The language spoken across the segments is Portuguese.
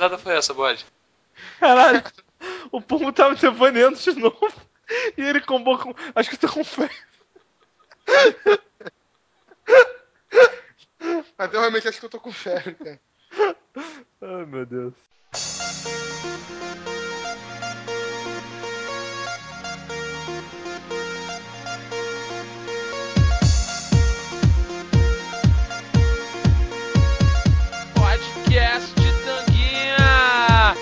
risada foi essa, bode? Caralho, o pombo tá me devaneando de novo. E ele combou com... Acho que eu tô com fé. Mas eu realmente acho que eu tô com febre, cara. Ai, meu Deus. Podcast de Tanguinha!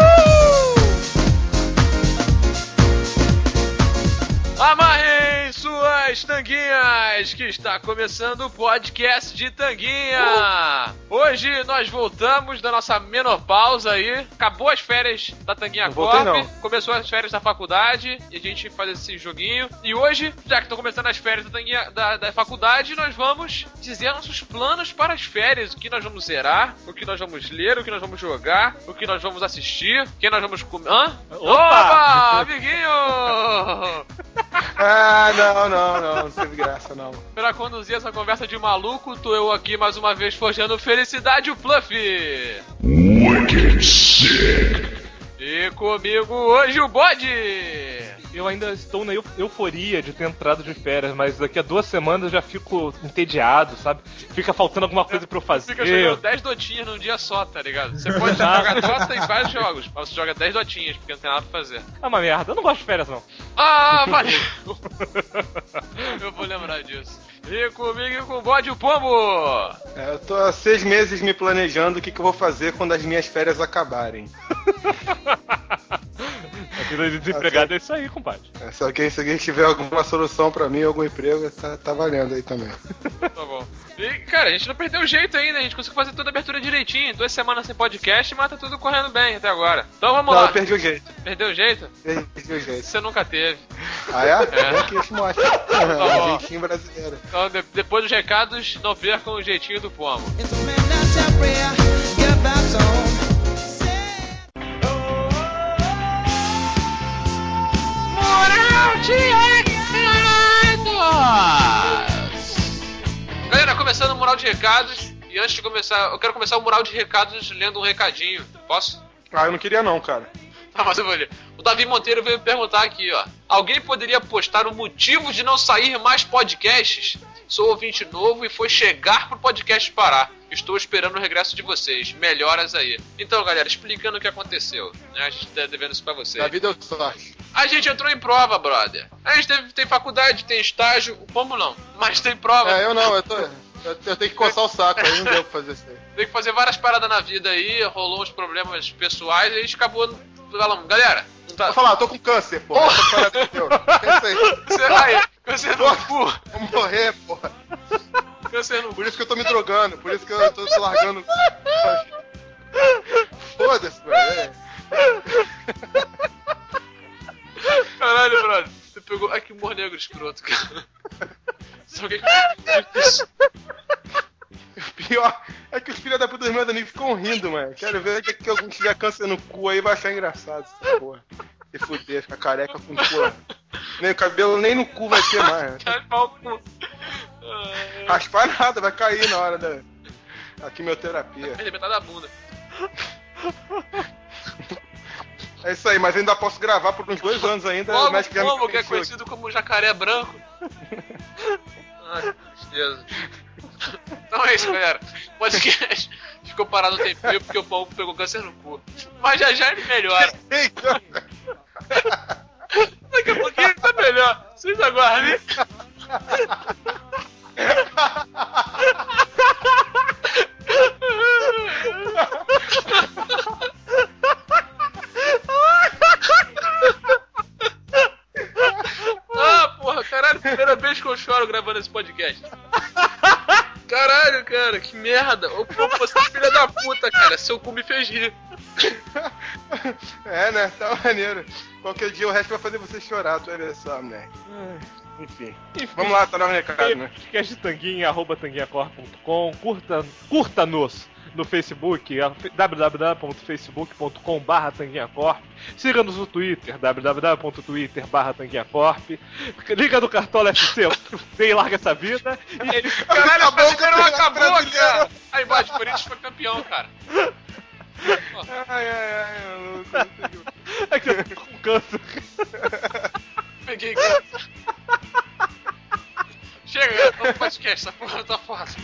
Amarrem suas tanguinhas, que está começando o podcast de Tanguinha! Hoje nós voltamos da nossa menopausa aí, acabou as férias da Tanguinha Não voltei, Corp, não. começou as férias da faculdade, e a gente faz esse joguinho. E hoje, já que estão começando as férias da, Tanguinha, da faculdade, nós vamos dizer nossos planos para as férias, o que nós vamos zerar, o que nós vamos ler, o que nós vamos jogar, o que nós vamos assistir, o que nós vamos comer... Hã? Opa, amiguinho! Ah, não teve graça, não. Pra conduzir essa conversa de maluco, tô eu aqui mais uma vez forjando felicidade, o Fluffy! Wicked Sick. E comigo hoje o Bode! Eu ainda estou na euforia de ter entrado de férias, mas daqui a 2 semanas eu já fico entediado, sabe? Fica faltando alguma coisa pra eu fazer. Fica jogando 10 dotinhas num dia só, tá ligado? Você pode jogar Dota em vários jogos, mas você joga 10 dotinhas, porque não tem nada pra fazer. Ah, uma merda, eu não gosto de férias, não. Ah, valeu! Eu vou lembrar disso. E comigo e com o Bode o Pombo! Eu tô há 6 meses me planejando o que eu vou fazer quando as minhas férias acabarem. A vida de desempregado é isso aí, compadre. Se alguém tiver alguma solução pra mim, algum emprego, tá valendo aí também. Tá bom. E, cara, a gente não perdeu o jeito ainda, a gente conseguiu fazer toda a abertura direitinho. 2 semanas sem podcast, mas tá tudo correndo bem até agora. Então vamos lá. Não, eu perdi o jeito. Perdeu o jeito? Perdi o jeito. Você nunca teve. Ah, é? É. É que isso mostra. bom. Jeitinho brasileiro. Então, depois dos recados, não percam o jeitinho do Pombo. Moral de recados! Galera, começando o Moral de Recados. E antes de começar, eu quero começar o Moral de Recados lendo um recadinho. Posso? Ah, eu não queria não, cara. Ah, mas eu vou ler. O Davi Monteiro veio me perguntar aqui, ó. Alguém poderia postar o motivo de não sair mais podcasts? Sou ouvinte novo e foi chegar pro podcast parar. Estou esperando o regresso de vocês. Melhoras aí. Então, galera, explicando o que aconteceu. Né? A gente tá devendo isso pra vocês. Davi deu sorte. A gente entrou em prova, brother. A gente tem faculdade, tem estágio. O Pombo não. Mas tem prova. É, eu não, eu tenho que coçar o saco, aí não deu pra fazer isso aí. Tem que fazer várias paradas na vida aí. Rolou uns problemas pessoais e a gente acabou falando, galera, não tá... Vou falar, eu tô com câncer, porra. Essa parada é teu. Pensa aí. Câncer no cu. Vou morrer, porra. Câncer no cu. Por isso que eu tô me drogando, por isso que eu tô se largando. Foda-se, velho. Caralho, brother. Você pegou... Ai, que humor negro escroto, cara. Só que... O pior é que os filhos da puta dos meus amigos ficam rindo, mano. Quero ver que algum tiver câncer no cu aí vai achar engraçado essa porra. Se fuder, ficar careca com cu. Nem o cabelo nem no cu vai ter mais. Raspar o cu. Raspar nada, vai cair na hora da quimioterapia. Arrebentar da bunda. É isso aí, mas ainda posso gravar por uns 2 anos ainda. Logo o médico já me como que é convenceu. conhecido como jacaré branco. Ai, que tristeza. Então é isso, galera. O podcast ficou parado um tempinho porque o Pombo pegou câncer no cu. Mas já ele melhora. Daqui a pouquinho ele tá melhor. Vocês aguardem. Ah, porra, caralho, primeira vez que eu choro gravando esse podcast. Caralho, cara, que merda. Ô, pô, você é filha da puta, cara. Seu cu me fez rir. É, né? Tá maneiro. Qualquer dia o resto vai fazer você chorar, tu vai ver só, né? Enfim. Vamos lá, tá no recado, né? Podcast de Tanguinha, @tanguinhacor.com. Curta-nos no Facebook, www.facebook.com/tanguinhacorp. Siga-nos no Twitter, www.twitter/tanguinhacorp. Liga no Cartola FC, vem e larga essa vida. Caralho, o brasileiro acabou, cara. Aí, bate, o Corinthians foi campeão, cara. eu não entendi. É que eu tô com câncer. Peguei câncer. Chega, vamos pro podcast, essa porra não tá fácil.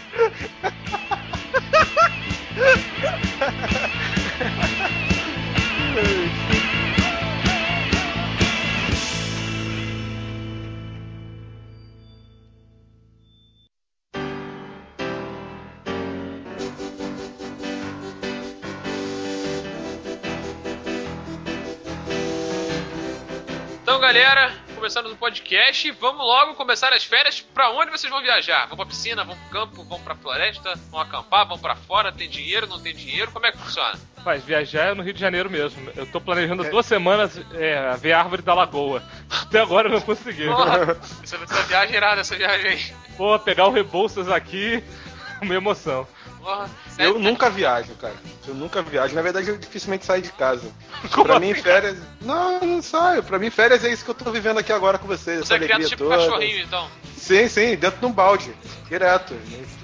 Então, galera, começando o podcast, vamos logo começar as férias. Pra onde vocês vão viajar? Vão pra piscina, vão pro campo, vão pra floresta, vão acampar, vão pra fora? Tem dinheiro, não tem dinheiro? Como é que funciona? Mas viajar é no Rio de Janeiro mesmo. Eu tô planejando 2 semanas ver a árvore da lagoa. Até agora eu não consegui. Porra, essa viagem é irada, essa viagem aí. Pô, pegar o Rebouças aqui, uma emoção. Porra, sério, Eu nunca viajo, cara. Eu nunca viajo. Na verdade, eu dificilmente saio de casa. Como Pra assim, mim, férias... Não saio. Pra mim, férias é isso que eu tô vivendo aqui agora com vocês. Você Essa é criado alegria tipo toda. cachorrinho, então. Sim, dentro de um balde. Direto.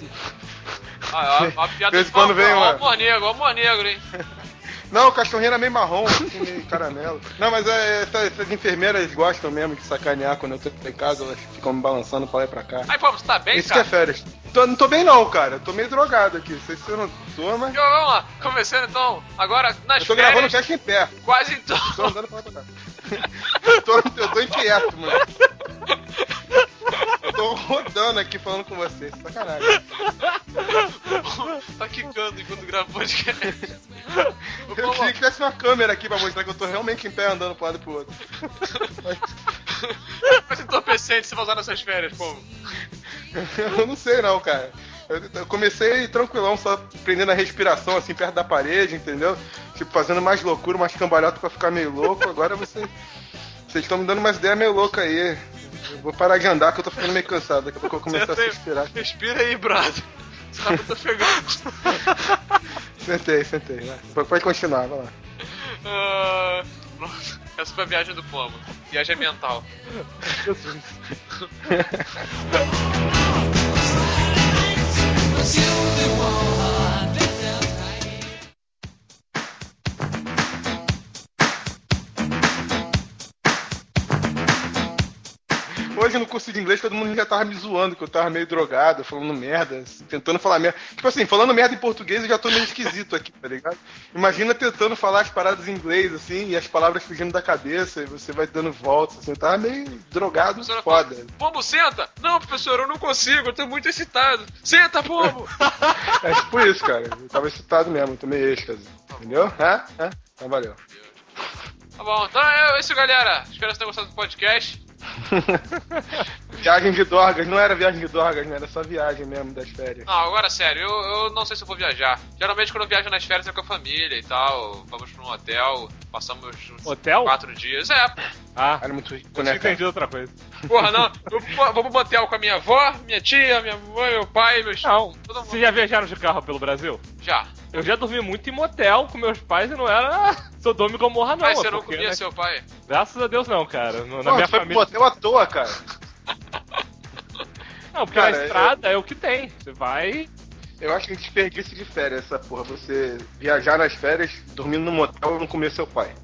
A piada De vez em quando vem ó, uma- o amor negro, hein? Não, o cachorrinho era meio marrom, assim, meio caramelo. Não, mas essas enfermeiras gostam mesmo de sacanear quando eu tô em casa, elas ficam me balançando pra lá e pra cá. Aí, pô, você tá bem, Isso cara? que é férias. Não tô bem não, cara. Eu tô meio drogado aqui. Não sei se eu não tô, mas... Então, vamos lá, começando então, agora nas Eu tô gravando o férias, cast em pé. quase então. Tô andando pra lá pra cá. eu tô inquieto, mano. Eu tô rodando aqui falando com vocês. Sacanagem. Tá quicando enquanto grava o podcast. Eu Vamos queria lá. que tivesse uma câmera aqui pra mostrar que eu tô realmente em pé andando pro lado e pro outro. Mas entorpecente você vai usar nessas férias, pô. Eu não sei não, cara. Eu comecei tranquilão, só prendendo a respiração assim perto da parede, entendeu? Tipo, fazendo mais loucura, mais cambalhota pra ficar meio louco. Agora vocês estão me dando umas ideias meio loucas aí. Eu vou parar de andar que eu tô ficando meio cansado. Daqui a pouco eu vou começar a suspirar. Respira aí, brado. Você tá muito ofegante. Sentei. Vai. Pode continuar, vai lá. Pronto. Essa foi a viagem do Pomo. Viagem mental. Jesus. Hoje no curso de inglês todo mundo já tava me zoando, que eu tava meio drogado, falando merda, tentando falar merda. Tipo assim, falando merda em português eu já tô meio esquisito aqui, tá ligado? Imagina tentando falar as paradas em inglês, assim, e as palavras fugindo da cabeça, e você vai dando voltas, assim, eu tava meio drogado, Professora foda. fala, Pombo, senta! Não, professor, eu não consigo, eu tô muito excitado. Senta, Pombo! É tipo isso, cara. Eu tava excitado mesmo, tô meio êxtase. Entendeu? Então valeu. Tá bom, então é isso, galera. Espero que vocês tenham gostado do podcast. Viagem de Dorgas, não era viagem de Dorgas, né? Era só viagem mesmo das férias. Não, agora sério, eu não sei se eu vou viajar. Geralmente quando eu viajo nas férias é com a família e tal. Vamos pra um hotel, passamos uns Hotel? 4 dias. É, Ah, Era muito rico, eu né, tinha cara? entendido outra coisa. porra, não. Eu vou pro motel com a minha avó, minha tia, minha mãe, meu pai, meus Não, todo mundo. vocês já viajaram de carro pelo Brasil? Já. Eu já dormi muito em motel com meus pais e não era Sodoma e Gomorra, não. Mas você não porque, comia né, seu pai? Graças a Deus não, cara. Na Pô, minha tu foi família. pro motel à toa, cara. Não, porque Cara, na estrada é o que tem. Você vai. Eu acho que é um desperdício de férias essa porra. Você viajar nas férias, dormindo no motel e não comer seu pai.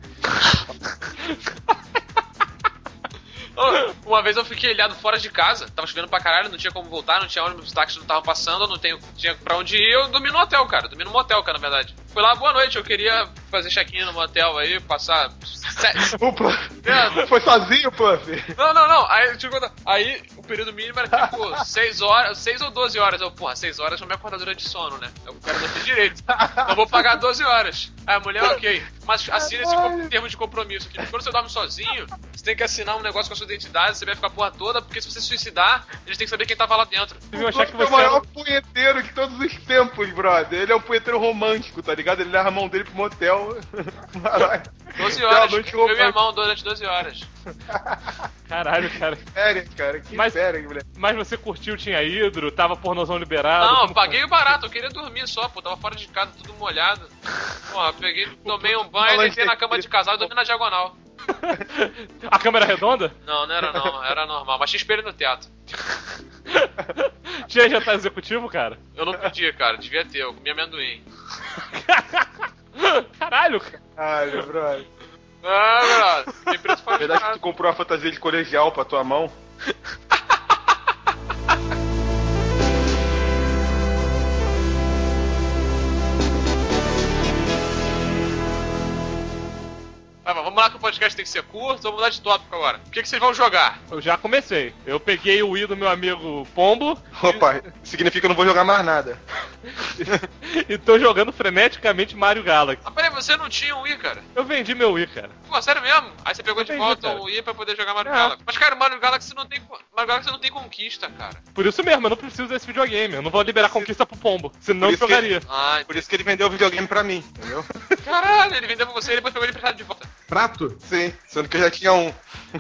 Uma vez eu fiquei ilhado fora de casa, tava chovendo pra caralho, não tinha como voltar, não tinha ônibus, os táxis não estavam passando, não tinha pra onde ir, eu dormi no hotel, cara. Dormi no motel, cara, na verdade. Fui lá, boa noite, eu queria fazer check-in no motel aí, passar... O Pluff foi sozinho, Pluff? Não. Aí o período mínimo era tipo 6 ou 12 horas. Eu, porra, 6 horas é uma acordadora de sono, né? Eu quero dormir direito. Então eu vou pagar 12 horas. Aí a mulher, ok. Mas assina esse termo de compromisso aqui. Quando você dorme sozinho, você tem que assinar um negócio com a sua identidade, você vai ficar a porra toda, porque se você se suicidar, eles têm que saber quem tava lá dentro. Vocês iam achar que Ele é o você era... maior punheteiro de todos os tempos, brother. Ele é um punheteiro romântico, tá ligado? Ele leva a mão dele pro motel. 12 Aquela horas, noite eu e minha romântica. mão durante 12 horas. Caralho, cara. Férias, cara. Que Mas- férias, moleque. Mas você curtiu, tinha hidro, tava pornozão liberado. Não, eu como paguei o barato, eu queria dormir só, pô, tava fora de casa, tudo molhado. Porra, peguei, tomei um banho, deitei na cama de casal e dormi na diagonal. A câmera redonda? Não era normal, mas tinha espelho no teto. Tinha jantar executivo, cara? Eu não pedi, cara, devia ter, eu comi amendoim. Caralho, cara. Caralho, brother. Ah, brother. Tem preço Na fora de verdade, casa. tu comprou uma fantasia de colegial pra tua mão. Vamos lá que o podcast tem que ser curto, vamos mudar de tópico agora. O que vocês vão jogar? Eu já comecei. Eu peguei o Wii do meu amigo Pombo Opa, significa que eu não vou jogar mais nada. e tô jogando freneticamente Mario Galaxy. Ah, peraí, você não tinha um Wii, cara? Eu vendi meu Wii, cara. Pô, sério mesmo? Aí você pegou de Entendi, volta cara. o Wii pra poder jogar Mario É. Galaxy. Mas, cara, Mario Galaxy não tem conquista, cara. Por isso mesmo, eu não preciso desse videogame. Eu não vou liberar conquista pro Pombo. Senão Por eu isso que- jogaria. Ah, Por isso que ele vendeu o videogame pra mim, entendeu? caralho, ele vendeu pra você e depois pegou ele emprestado de volta. Prato? Sim, sendo que eu já tinha um.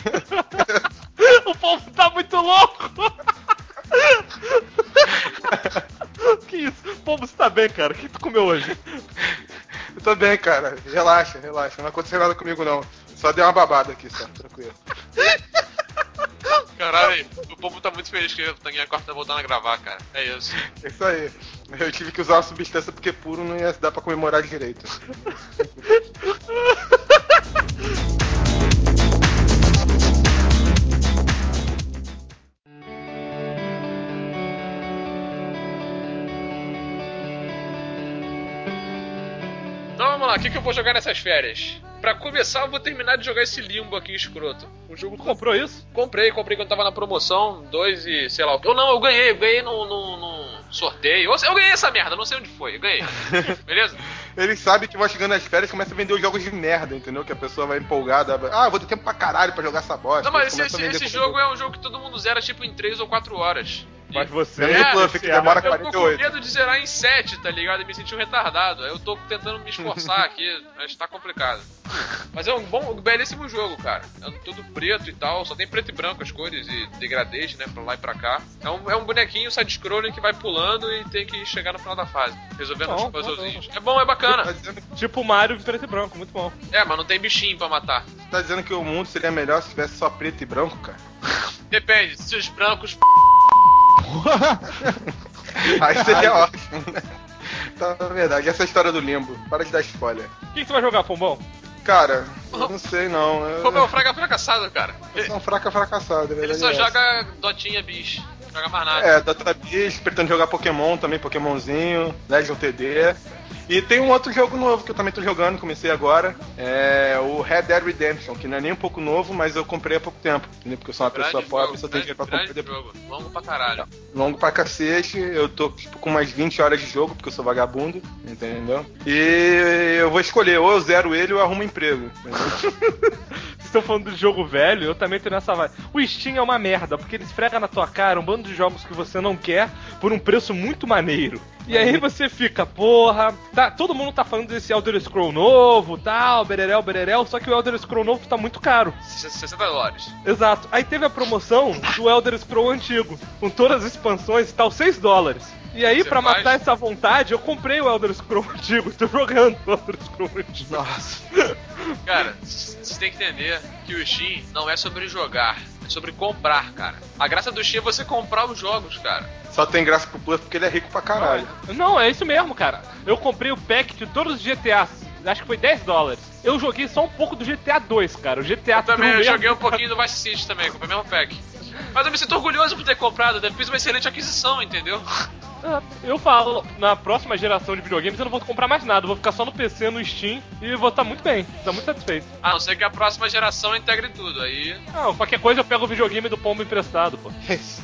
O Pombo tá muito louco! Que isso? Pombo, você tá bem, cara? O que tu comeu hoje? Eu tô bem, cara. Relaxa, relaxa. Não aconteceu nada comigo, não. Só dei uma babada aqui, só. Tranquilo. Caralho, o povo tá muito feliz que o Tanguinha Corta tá voltando a gravar, cara. É isso. É isso aí. Eu tive que usar uma substância porque puro não ia dar pra comemorar direito. Então vamos lá, o que eu vou jogar nessas férias? Pra começar, eu vou terminar de jogar esse Limbo aqui escroto. Um jogo Tu comprou isso? Comprei quando tava na promoção, 2 e sei lá o que. Eu ganhei num sorteio. Eu ganhei essa merda, não sei onde foi, eu ganhei. Beleza? Ele sabe que vai chegando nas férias e começa a vender os jogos de merda, entendeu? Que a pessoa vai empolgada. Ah, vou ter tempo pra caralho pra jogar essa bosta. Não, mas Ele começa a vender esse como jogo é um jogo que todo mundo zera tipo em 3 ou 4 horas. Mas você... Vendo no Puff, que demora Eu tô com 48. medo de zerar em 7, tá ligado? E me sentir um retardado. Aí eu tô tentando me esforçar aqui, mas tá complicado. Mas é um belíssimo jogo, cara. É tudo preto e tal, só tem preto e branco as cores e degradation, né, pra lá e pra cá. É um bonequinho side-scrolling que vai pulando e tem que chegar no final da fase, resolvendo os puzzlezinhos. É bom, é Tá bacana. dizendo, Tipo Mario em preto e branco, muito bom. É, mas não tem bichinho pra matar. tá dizendo que o mundo seria melhor se tivesse só preto e branco, cara? Depende, se os brancos... Aí seria ótimo, né? Tá, na verdade, essa é a história do Limbo. Para de dar spoiler. O que você vai jogar, Pombão? Cara, eu não sei não. Pô, meu fraco é fracassado, cara. Eu sou um fracassado, é Ele verdade. só é essa. joga Dotinha Bis. Não joga mais nada. É, Dota Beast, pretendo jogar Pokémon também, Pokémonzinho, Legend TD. E tem um outro jogo novo que eu também tô jogando, comecei agora. É o Red Dead Redemption, que não é nem um pouco novo, mas eu comprei há pouco tempo. Entendeu? Porque eu sou uma pessoa pobre, só tenho dinheiro pra comprar depois. Jogo. Longo pra caralho. Longo pra cacete, eu tô tipo, com umas 20 horas de jogo, porque eu sou vagabundo, entendeu? E eu vou escolher, ou eu zero ele ou eu arrumo emprego. Entendeu? Vocês estão falando de jogo velho, eu também tô nessa vibe. O Steam é uma merda, porque ele esfrega na tua cara um bando de jogos que você não quer por um preço muito maneiro. E aí você fica, porra, tá, todo mundo tá falando desse Elder Scroll novo, tal, bererel, só que o Elder Scroll novo tá muito caro. $60. Exato. Aí teve a promoção do Elder Scroll antigo, com todas as expansões e tal, $6. E aí, Você pra faz? matar essa vontade, eu comprei o Elder Scroll antigo, tô jogando o Elder Scroll antigo. Nossa. Cara, você tem que entender que o Steam não é sobre jogar, é sobre comprar, cara. A graça do Steam é você comprar os jogos, cara. Só tem graça pro Plus porque ele é rico pra caralho. Não, é isso mesmo, cara. Eu comprei o pack de todos os GTAs, acho que foi $10. Eu joguei só um pouco do GTA 2, cara. O GTA Eu também True joguei um mesmo. pouquinho do Vice City também, comprei o mesmo pack. Mas eu me sinto orgulhoso por ter comprado, eu fiz uma excelente aquisição, entendeu? Eu falo, na próxima geração de videogames eu não vou comprar mais nada, eu vou ficar só no PC, no Steam e vou estar muito bem, estar muito satisfeito. A não ser que a próxima geração integre tudo, aí... Não, qualquer coisa eu pego o videogame do Pombo emprestado, pô.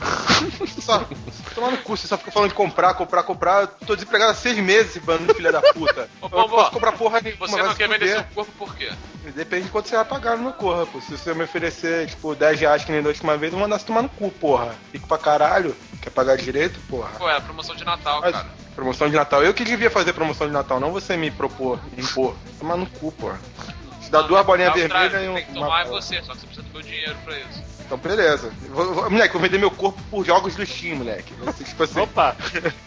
Só, tomar no cu, você só fica falando de comprar. Eu tô desempregado há 6 meses, bando de filha da puta. Ô, Eu Pombo, não posso comprar porra nenhuma. Você vai não se quer vender fuder. seu corpo por quê? Depende de quanto você vai pagar no meu corpo, pô. Se você me oferecer, tipo, R$10 que nem da última vez, eu vou mandar você tomar no cu, porra. Fico pra caralho. Quer pagar direito, porra? Pô, é a promoção de Natal, Mas, cara. promoção de Natal. Eu que devia fazer promoção de Natal, não você me propor, me impor. Tomar no cu, porra. Te dá Não, duas bolinhas ao contrário, vermelhas e quem tem que uma tomar é bola. você, só que você precisa do meu dinheiro pra isso. Então, beleza. Moleque, vou vender meu corpo por jogos do Steam, moleque. Vai ser, tipo assim, Opa!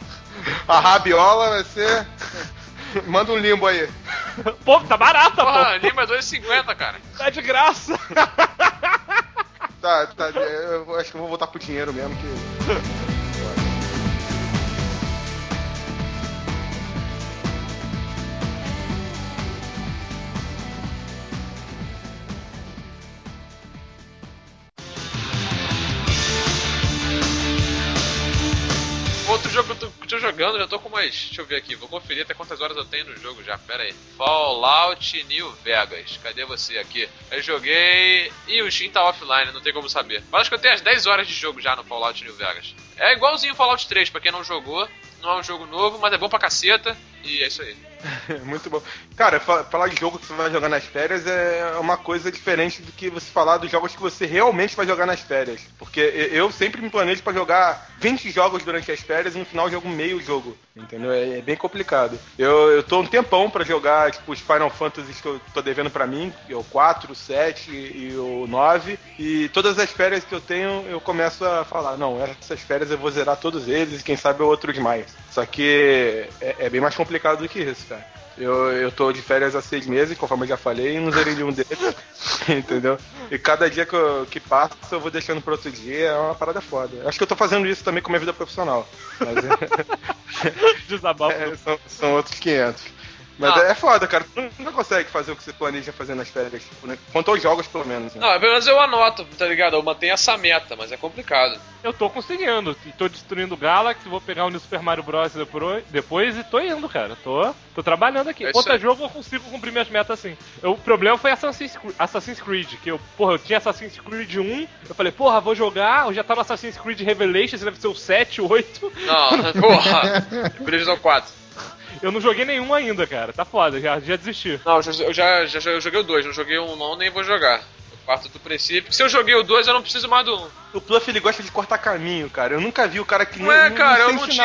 a rabiola vai ser... Manda um limbo aí. Pô, tá barata, Porra, pô! Lima é $2,50, cara. Tá de graça! Tá, eu acho que eu vou voltar pro dinheiro mesmo, que... jogo que eu tô jogando, já tô com mais... Deixa eu ver aqui, vou conferir até quantas horas eu tenho no jogo já, pera aí. Fallout New Vegas, cadê você aqui? Eu joguei... Ih, o Steam tá offline, não tem como saber. Mas acho que eu tenho as 10 horas de jogo já no Fallout New Vegas. É igualzinho o Fallout 3, pra quem não jogou. Não é um jogo novo, mas é bom pra caceta. E é isso aí. Muito bom. Cara, falar de jogo que você vai jogar nas férias é uma coisa diferente do que você falar dos jogos que você realmente vai jogar nas férias. Porque eu sempre me planejo pra jogar 20 jogos durante as férias e no final eu jogo meio jogo. Entendeu? É bem complicado. Eu tô um tempão pra jogar, tipo, os Final Fantasy que eu tô devendo pra mim, o 4, o 7 e o 9. E todas as férias que eu tenho, eu começo a falar, não, essas férias eu vou zerar todos eles e quem sabe outros mais. Só que é bem mais complicado do que isso, cara. Eu tô de férias há 6 meses, conforme eu já falei, e não zerei nenhum deles. Entendeu? E cada dia que passa eu vou deixando pro outro dia, é uma parada foda. Acho que eu tô fazendo isso também com a minha vida profissional. Mas Desabafo. são outros 500. Mas é foda, cara. Tu não consegue fazer o que você planeja fazer nas férias. Tipo, né? Quanto aos jogos, pelo menos. Né? Não, pelo menos eu anoto, tá ligado? Eu mantenho essa meta, mas é complicado. Eu tô conseguindo. Tô destruindo o Galaxy, vou pegar o New Super Mario Bros. Depois e tô indo, cara. Tô trabalhando aqui. Quanto a jogo, eu consigo cumprir minhas metas assim. O problema foi Assassin's Creed, que eu tinha Assassin's Creed 1, eu falei, porra, vou jogar, eu já tava no Assassin's Creed Revelations, deve ser o 7, 8. Não, porra. Previsão 4. Eu não joguei nenhum ainda, cara. Tá foda, já desisti. Não, eu joguei o 2, não joguei o 1 não, nem vou jogar. Eu parto do princípio que se eu joguei o 2, eu não preciso mais do 1. O Pluff, ele gosta de cortar caminho, cara. Eu nunca vi o cara que não é, cara, eu não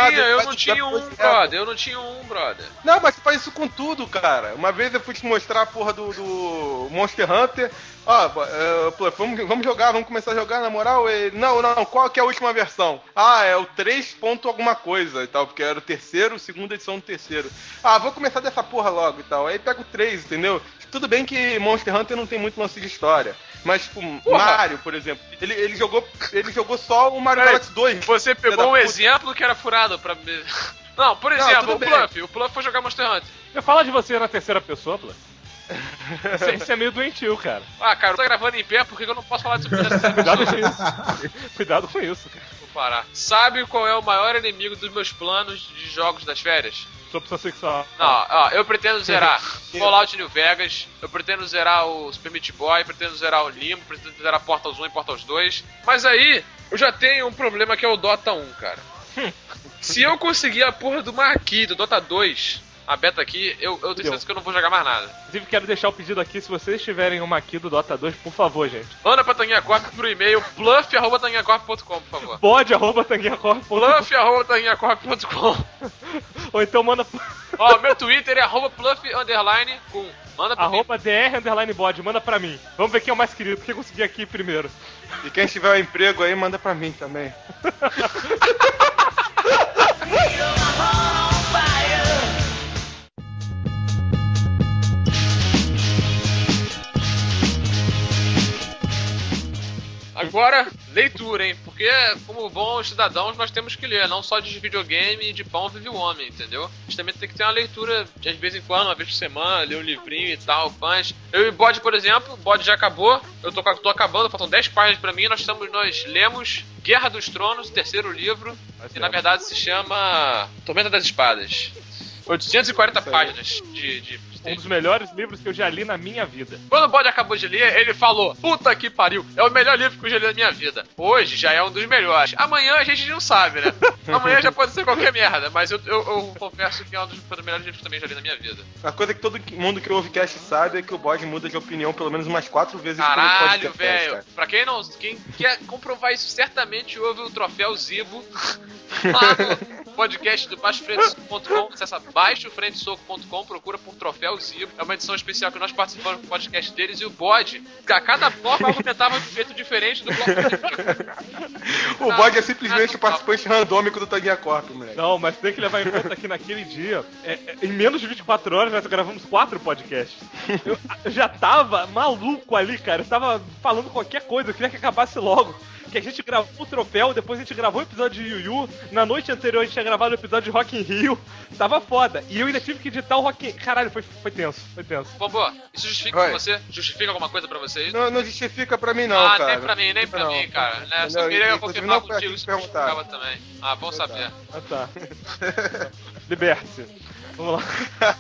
tinha um, brother. Não, mas você faz isso com tudo, cara. Uma vez eu fui te mostrar a porra do Monster Hunter. Pluff, vamos jogar, vamos começar a jogar, na moral. Não, qual que é a última versão? É o 3 ponto alguma coisa e tal, porque era o terceiro, segunda edição do terceiro. Vou começar dessa porra logo e tal. Aí pega o 3, entendeu? Tudo bem que Monster Hunter não tem muito lance de história. Mas, tipo, Mario, por exemplo, ele jogou só o Mario Galaxy 2. Você pegou um exemplo que era furado pra... Não, por exemplo, o Pluff foi jogar Monster Hunter. Eu falo de você na terceira pessoa, Pluff. Isso é meio doentio, cara. Cara, eu tô gravando em pé, por que eu não posso falar disso? Cuidado com isso. Cuidado com isso, cara. Vou parar. Sabe qual é o maior inimigo dos meus planos de jogos das férias? Opção sexual. Não, eu pretendo zerar Fallout New Vegas, eu pretendo zerar o Super Meat Boy, pretendo zerar o Limbo, pretendo zerar Portals 1 e Portals 2. Mas aí, eu já tenho um problema que é o Dota 1, cara. Se eu conseguir a porra do Marquis do Dota 2, a beta aqui, eu tenho certeza que eu não vou jogar mais nada. Inclusive, quero deixar o pedido aqui, se vocês tiverem uma aqui do Dota 2, por favor, gente. Manda pra Tanguinha Corp pro e-mail bluff@tanguinhacorp.com, por favor. Pode@tanguinhacorp.com. Bluff@tanguinhacorp.com. Ou então manda... Meu Twitter é @pluff_com. Manda pra mim. @dr_bode, manda pra mim. Vamos ver quem é o mais querido, quem conseguir aqui primeiro. E quem tiver um emprego aí, manda pra mim também. Agora, leitura, hein? Porque, como bons cidadãos, nós temos que ler. Não só de videogame e de pão vive o homem, entendeu? A gente também tem que ter uma leitura de vez em quando, uma vez por semana, ler um livrinho e tal, fãs. Eu e o Bode, por exemplo, o Bode já acabou. Eu tô acabando, faltam 10 páginas pra mim. Nós lemos Guerra dos Tronos, o terceiro livro, que na verdade se chama Tormenta das Espadas. 840 páginas de um dos melhores livros que eu já li na minha vida. Quando o Bode acabou de ler, ele falou: puta que pariu, é o melhor livro que eu já li na minha vida. Hoje já é um dos melhores. Amanhã a gente não sabe, né? Amanhã já pode ser qualquer merda, mas eu confesso que é um dos melhores livros que também já li na minha vida. A coisa que todo mundo que ouve cast sabe é que o Bode muda de opinião pelo menos umas 4 vezes. Caralho, velho. Pra quem quer comprovar isso, certamente ouve o Troféu Zibo lá no podcast do baixofrentesoco.com. Acessa baixofrentesoco.com, procura por Troféu Zibo. É uma edição especial que nós participamos do podcast deles e o Bode, a cada bloco argumentava de um jeito diferente do bloco O Bode é simplesmente o participante randômico do Tanguinha Corp, moleque. Não, mas tem que levar em conta que naquele dia, em menos de 24 horas, nós gravamos 4 podcasts. Eu já tava maluco ali, cara. Eu tava falando qualquer coisa, eu queria que acabasse logo. que a gente gravou o troféu, depois a gente gravou o episódio de Yu Yu, na noite anterior a gente tinha gravado o episódio de Rock in Rio, tava foda. E eu ainda tive que editar o Rock in... Caralho, foi tenso, foi tenso. Bobo, isso justifica pra você? Justifica alguma coisa pra você isso? Não justifica pra mim, não, cara. Nem pra mim, cara. Né? Só queria confirmar contigo se justificava também. Ah, bom saber. Ah, tá. Liberte-se. Vamos lá.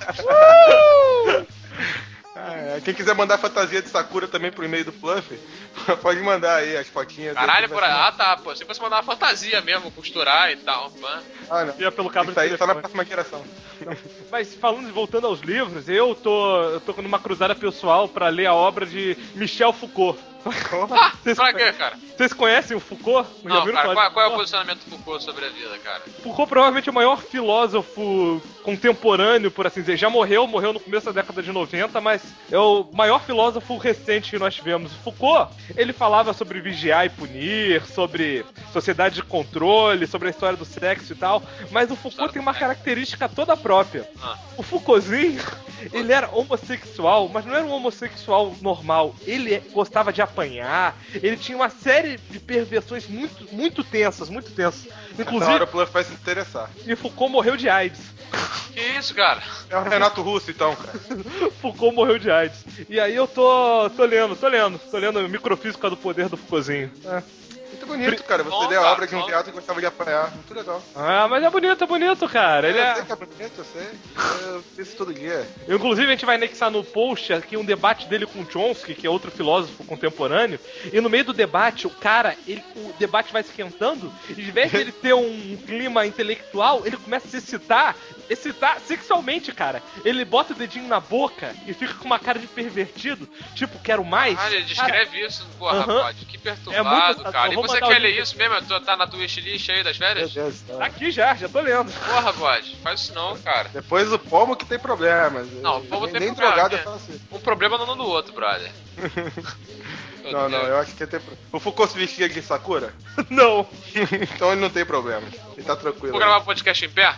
Quem quiser mandar fantasia de Sakura também pro e-mail do Fluff, pode mandar aí as fotinhas. Caralho, por aí. Ah, tá, pô. Se fosse mandar uma fantasia mesmo, costurar e tal. Não. Ia pelo cabo isso aí só na próxima geração. Mas voltando aos livros, eu tô numa cruzada pessoal pra ler a obra de Michel Foucault. Pra quê, cara? Vocês conhecem o Foucault? Não, cara, qual é o posicionamento do Foucault sobre a vida, cara? Foucault provavelmente é o maior filósofo contemporâneo, por assim dizer. Já morreu no começo da década de 90, mas é o maior filósofo recente que nós tivemos. Foucault, ele falava sobre vigiar e punir, sobre sociedade de controle, sobre a história do sexo e tal, mas o Foucault tem uma característica toda própria. O Foucaultzinho, ele era homossexual, mas não era um homossexual normal. Ele gostava de apanhar, ele tinha uma série de perversões muito tensas, muito tensas. Inclusive, na hora o Fluff vai se interessar. E Foucault morreu de AIDS. Que isso, cara? É o Renato Russo, então, cara. Foucault morreu de AIDS. E aí eu tô lendo Microfísica do Poder do Foucaultzinho. Muito bonito, cara. Você lê a obra de um viado que gostava de apanhar. Muito legal. Ah, mas é bonito, cara. Eu sei que é bonito, eu sei. Eu fiz isso todo dia. Inclusive, a gente vai anexar no post aqui um debate dele com Chomsky, que é outro filósofo contemporâneo. E no meio do debate, o debate vai esquentando. E de vez de ele ter um clima intelectual, ele começa a se excitar sexualmente, cara. Ele bota o dedinho na boca e fica com uma cara de pervertido. Tipo, quero mais. Ah, ele descreve isso, porra, rapaz. Que perturbado, muito, cara. E você quer ler isso mesmo? Tá na tua wishlist aí das férias? Meu Deus, tá. Aqui já tô lendo. Porra, bode, faz isso não, cara. Depois o pomo que tem problemas. Não, o pomo tem nem problema. Drogado é fácil. Um problema não do outro, brother. Não, eu acho que tem problema. O Foucault se vestia de Sakura? Não. Então ele não tem problema. Ele tá tranquilo. Vou gravar podcast em pé?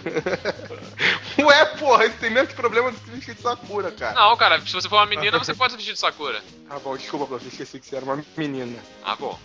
Ué, porra, ele tem menos problema do que se vestir de Sakura, cara. Não, cara, se você for uma menina, você pode se vestir de Sakura. Ah, bom, desculpa, Bruno, esqueci que você era uma menina. Ah, bom.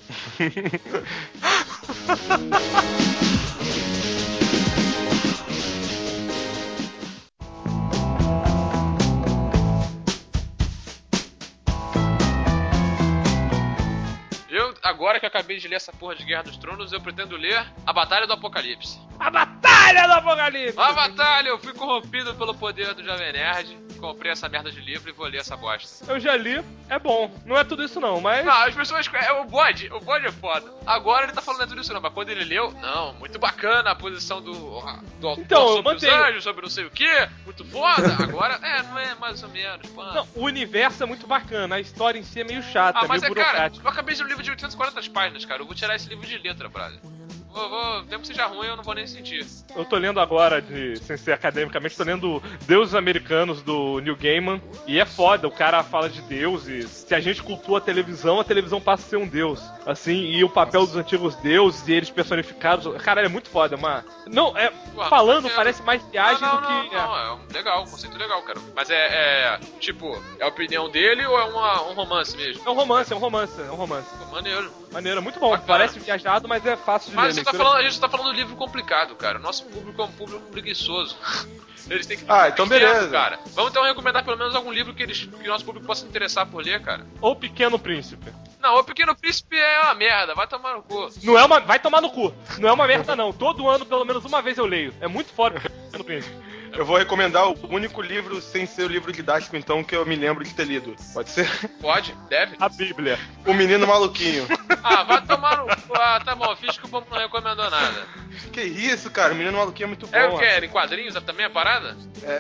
Agora que eu acabei de ler essa porra de Guerra dos Tronos, eu pretendo ler A Batalha do Apocalipse. A Batalha do Apocalipse! A batalha! Eu fui corrompido pelo poder do Jovem Nerd, comprei essa merda de livro e vou ler essa bosta. Eu já li, é bom. Não é tudo isso não, mas... Não, as pessoas... O bode é foda. Agora ele tá falando tudo isso não, mas quando ele leu... Não, muito bacana a posição do autor então, sobre os anjos, sobre não sei o que. Muito foda. Agora, não é mais ou menos. Pô. Não, o universo é muito bacana, a história em si é meio chata, mas meio cara, burocrática. eu acabei de ler um livro de 840 páginas, cara. Eu vou tirar esse livro de letra, brother. Mesmo que seja ruim, eu não vou nem sentir. Eu tô lendo agora, sem ser academicamente, tô lendo Deuses Americanos do Neil Gaiman. E é foda, o cara fala de deuses. Se a gente cultua a televisão passa a ser um deus. Assim, e o papel dos antigos deuses e eles personificados. Caralho, é muito foda, mas... Não, falando, parece mais viagem do que... Não, um conceito legal, cara. Mas tipo, é a opinião dele ou é um romance mesmo? É um romance. Pô, Maneiro, muito bom. Bacana. Parece viajado, mas é fácil de ler. Mas a gente tá falando de livro complicado, cara. O nosso público é um público preguiçoso. Eles têm que... então beleza. Cara. Vamos então recomendar pelo menos algum livro que o nosso público possa se interessar por ler, cara. Ou Pequeno Príncipe. Não, O Pequeno Príncipe é uma merda. Vai tomar no cu. Vai tomar no cu. Não é uma merda, não. Todo ano, pelo menos uma vez eu leio. É muito foda o Pequeno Príncipe. Eu vou recomendar o único livro sem ser o livro didático, então, que eu me lembro de ter lido. Pode ser? Pode, deve. A Bíblia. O Menino Maluquinho. Vai tomar no cu. Tá bom, fiz que o povo não recomendou nada. Que isso, cara? O Menino Maluquinho é muito bom. É o que? Era em quadrinhos também a parada?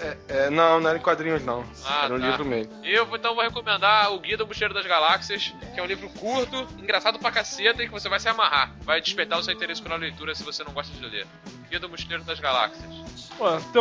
Não era em quadrinhos, não. Era um livro mesmo. Eu então vou recomendar o Guia do Mochileiro das Galáxias, que é um livro curto, engraçado pra caceta e que você vai se amarrar. Vai despertar o seu interesse pela leitura se você não gosta de ler. Guia do Mochileiro das Galáxias. Então recomendando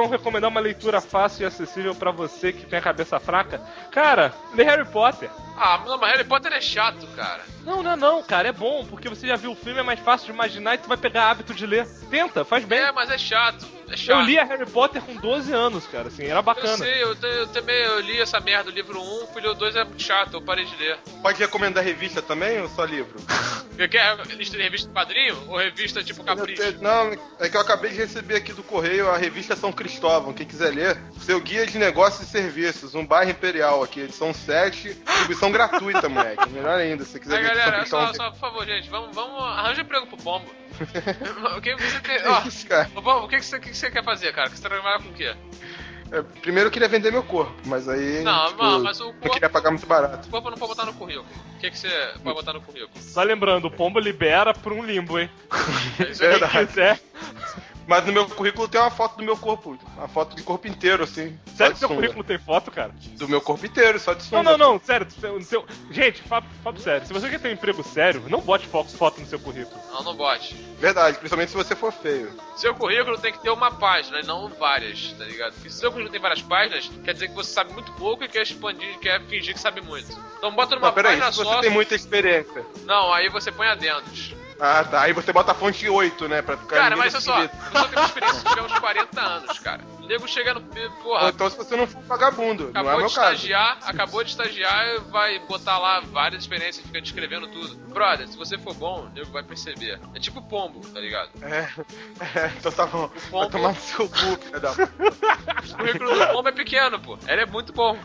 recomendar uma leitura fácil e acessível pra você que tem a cabeça fraca, cara, lê Harry Potter. Ah, não, mas Harry Potter é chato, cara. Não, cara, é bom, porque você já viu o filme, é mais fácil de imaginar e tu vai pegar hábito de ler. Tenta, faz bem. É, mas é chato. Eu li a Harry Potter com 12 anos, cara, assim, era bacana. Eu sei, eu também li essa merda, o livro 1, o 2 é muito chato, eu parei de ler. Pode recomendar revista também ou só livro? Você quer lista de revista de quadrinho ou revista tipo Capricho? Não, é que eu acabei de receber aqui do correio a revista São Cristóvão. Quem quiser ler, seu guia de negócios e serviços, um bairro imperial aqui, edição 7, distribuição gratuita, moleque. Melhor ainda, se você quiser Aí, ver galera, São Cristóvão. só por favor, gente, vamos arranja emprego pro Pombo. O que você tem. Que isso, cara? Ô, Pombo, o que você quer fazer, cara? Que você trabalha com o quê? Primeiro eu queria vender meu corpo, mas aí. Não, tipo, mas o corpo. não queria pagar muito barato. O corpo não pode botar no currículo. O que você pode botar no currículo? Só lembrando, o pombo libera por um limbo, hein? É isso aí. Verdade. Quem quiser. Mas no meu currículo tem uma foto do meu corpo, uma foto de corpo inteiro, assim. só Sério de que seu sunga. currículo tem foto, cara? Do meu corpo inteiro, só de sunga. Não, sério. Gente, Fábio, sério. Se você quer ter um emprego sério, não bote foto no seu currículo. Não bote. Verdade, principalmente se você for feio. Seu currículo tem que ter uma página e não várias, tá ligado? Porque se seu currículo tem várias páginas, quer dizer que você sabe muito pouco e quer expandir, quer fingir que sabe muito. Então bota numa Não, peraí, página se você só. tem muita experiência. Não, aí você põe adendos. Ah, tá. Aí você bota a fonte 8, né? Pra ficar. Cara, ninguém mas olha vai só, eu só tenho experiência se tiver uns 40 anos, cara. O nego chega no. Ou Porra, então se você não for vagabundo, não é o meu caso. acabou de estagiar e vai botar lá várias experiências, fica descrevendo tudo. Brother, se você for bom, o nego vai perceber. É tipo pombo, tá ligado? Então tá bom. Vai tomar no seu cu, filha da. O currículo do pombo é pequeno, pô. Ele é muito bom.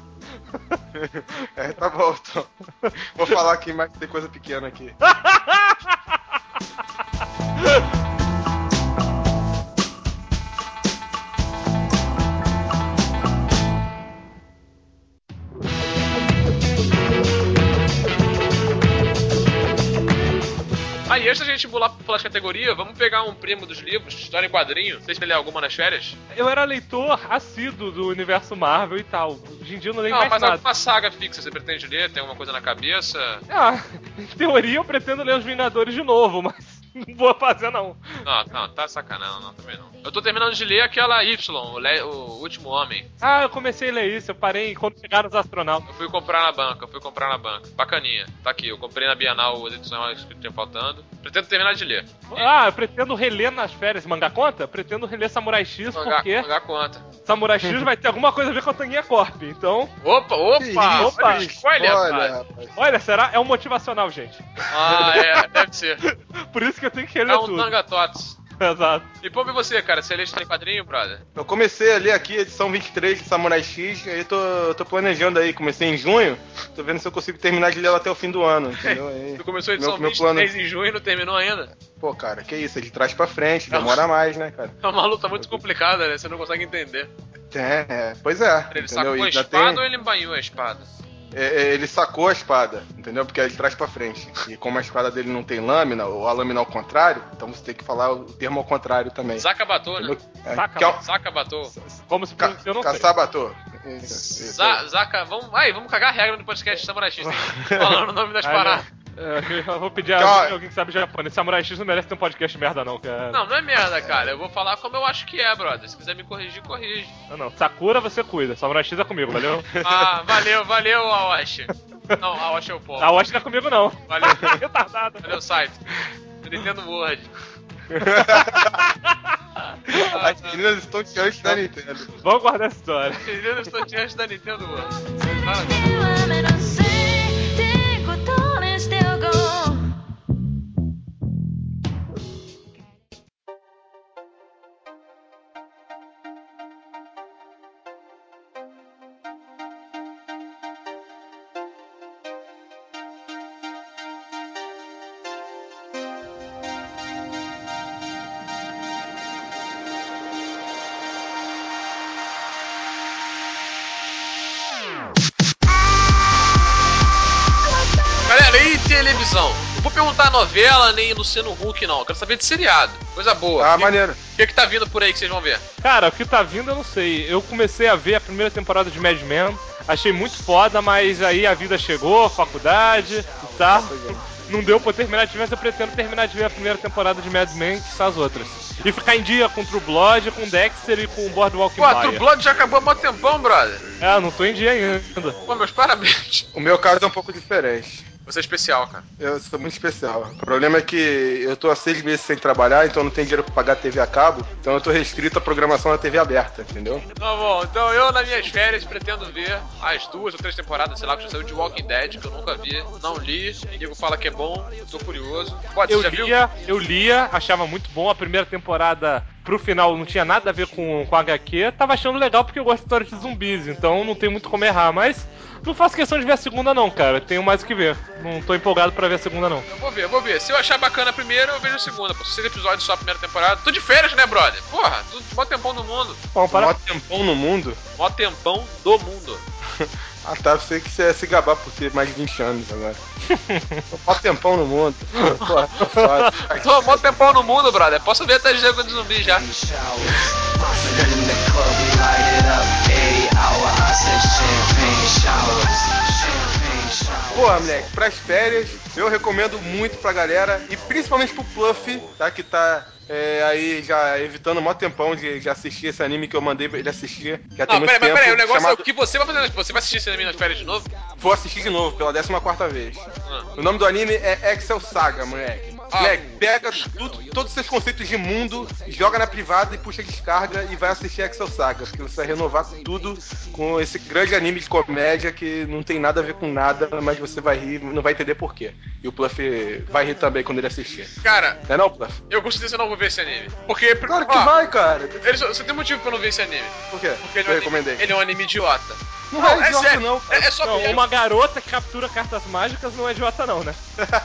Tá bom, então. Vou falar aqui mais que tem coisa pequena aqui. Aí, antes da gente pular as categorias, vamos pegar um primo dos livros, história em quadrinho. Vocês ler alguma nas férias? Eu era leitor assíduo do universo Marvel e tal. Hoje em dia eu não leio Não, mais mas nada. alguma saga fixa você pretende ler? Tem alguma coisa na cabeça? Ah, em teoria eu pretendo ler Os Vingadores de novo, mas não vou fazer não. Não, tá sacanagem, não, também não. Eu tô terminando de ler aquela Y, o Último Homem. Ah, eu comecei a ler isso, eu parei quando chegaram os astronautas. Eu fui comprar na banca. Bacaninha. Tá aqui, eu comprei na Bienal as edições que tinha faltando. Pretendo terminar de ler. Ah, eu pretendo reler nas férias. Mangá conta? Pretendo reler Samurai X, porque Mangá conta. Samurai X vai ter alguma coisa a ver com a Tanguinha Corp, então... Opa! Olha, spoiler, Olha, rapaz. rapaz. Olha, será? É um motivacional, gente. Ah, deve ser. Por isso que eu tenho que reler É um tudo. Tangatots. Exato. E pô, e você, cara? Você lê em quadrinho, brother? Eu comecei a ler aqui a edição 23 de Samurai X, e aí tô planejando aí. Comecei em junho, tô vendo se eu consigo terminar de ler ela até o fim do ano, entendeu? Aí, Tu começou a edição meu 23 em junho e não terminou ainda? Pô, cara, que isso, é de trás pra frente, demora mais, né, cara? É uma luta muito complicada, né? Você não consegue entender. Pois é, Ele entendeu? sacou a E já espada ou ele embanhou a espada? ele sacou a espada, entendeu? Porque é de trás pra frente. E como a espada dele não tem lâmina, ou a lâmina ao contrário, então você tem que falar o termo ao contrário também. Zakabatou, né? Zakabatou. Como se pronuncia, eu não sei. Caçabatou. Vamos cagar a regra do podcast Samurai X, hein? Falando o nome das paradas. Eu vou pedir a alguém que sabe japonês. Samurai X não merece ter um podcast merda, não, cara. Não é merda, cara. Eu vou falar como eu acho que é, brother. Se quiser me corrigir, corrige. Não. Sakura você cuida. Samurai X é comigo, valeu? Ah, valeu, Awashi. Não, Awashi é o povo. Awashi não é comigo, não. Valeu. Retardado. Valeu, site. Nintendo Word. As meninas estão diante da Nintendo. Vamos guardar essa história. As meninas estão diante da Nintendo Word. Galera, e televisão? Não vou perguntar novela nem Luciano Huck, não. Eu quero saber de seriado. Coisa boa. Maneiro. O que tá vindo por aí que vocês vão ver? Cara, o que tá vindo eu não sei. Eu comecei a ver a primeira temporada de Mad Men. Achei muito foda, mas aí a vida chegou, faculdade e tal. Não deu pra eu terminar de ver, mas eu pretendo terminar de ver a primeira temporada de Mad Men e as outras. E ficar em dia com True Blood, com Dexter e com Boardwalk Pô, Empire. True Blood já acabou há mó tempão, brother. Não tô em dia ainda. Pô, meus parabéns. O meu caso é um pouco diferente. Você é especial, cara. Eu sou muito especial. O problema é que eu tô há 6 meses sem trabalhar, então não tenho dinheiro pra pagar TV a cabo, então eu tô restrito à programação da TV aberta, entendeu? Tá bom, então eu nas minhas férias pretendo ver as 2 ou 3 temporadas, sei lá, que já saiu de Walking Dead, que eu nunca vi, não li. O Nico fala que é bom, eu tô curioso. Pode, você já viu? Eu lia, achava muito bom. A primeira temporada pro final não tinha nada a ver com HQ. Tava achando legal porque eu gosto de histórias de zumbis, então não tem muito como errar, mas não faço questão de ver a segunda não, cara. Tenho mais o que ver. Não tô empolgado pra ver a segunda não. Eu vou ver. Se eu achar bacana a primeira, eu vejo a segunda. Pô, 6 episódios só a primeira temporada. Tô de férias, né, brother? Porra, mó tempão no mundo. Bom, Mó tempão no mundo? Mó tempão do mundo. Ah tá, você que você ia se gabar por ter mais de 20 anos agora. Mó tempão no mundo. Porra, tô foda. Tô mó tempão no mundo, brother. Posso ver até jogo de zumbi já. Porra, moleque, pras férias, eu recomendo muito pra galera, e principalmente pro Fluffy, tá? Que tá aí já evitando um maior tempão de assistir esse anime que eu mandei pra ele assistir. Já tem muito tempo. Peraí, o negócio chamado... é o que você vai fazer. Você vai assistir esse anime nas férias de novo? Vou assistir de novo, pela 14ª vez. O nome do anime é Excel Saga, moleque. Moleque, pega todos os seus conceitos de mundo, joga na privada e puxa descarga e vai assistir Excel Saga, porque você vai renovar tudo com esse grande anime de comédia que não tem nada a ver com nada, mas você vai rir, não vai entender por quê. E o Pluff vai rir também quando ele assistir. Cara, não é não, Pluff? Eu com certeza não vou ver esse anime. Porque, claro que vai, cara. Você tem motivo pra eu não ver esse anime. Por quê? Porque ele é um anime idiota. Não é idiota, sério. não, cara. É só não, uma garota que captura cartas mágicas não é idiota não, né?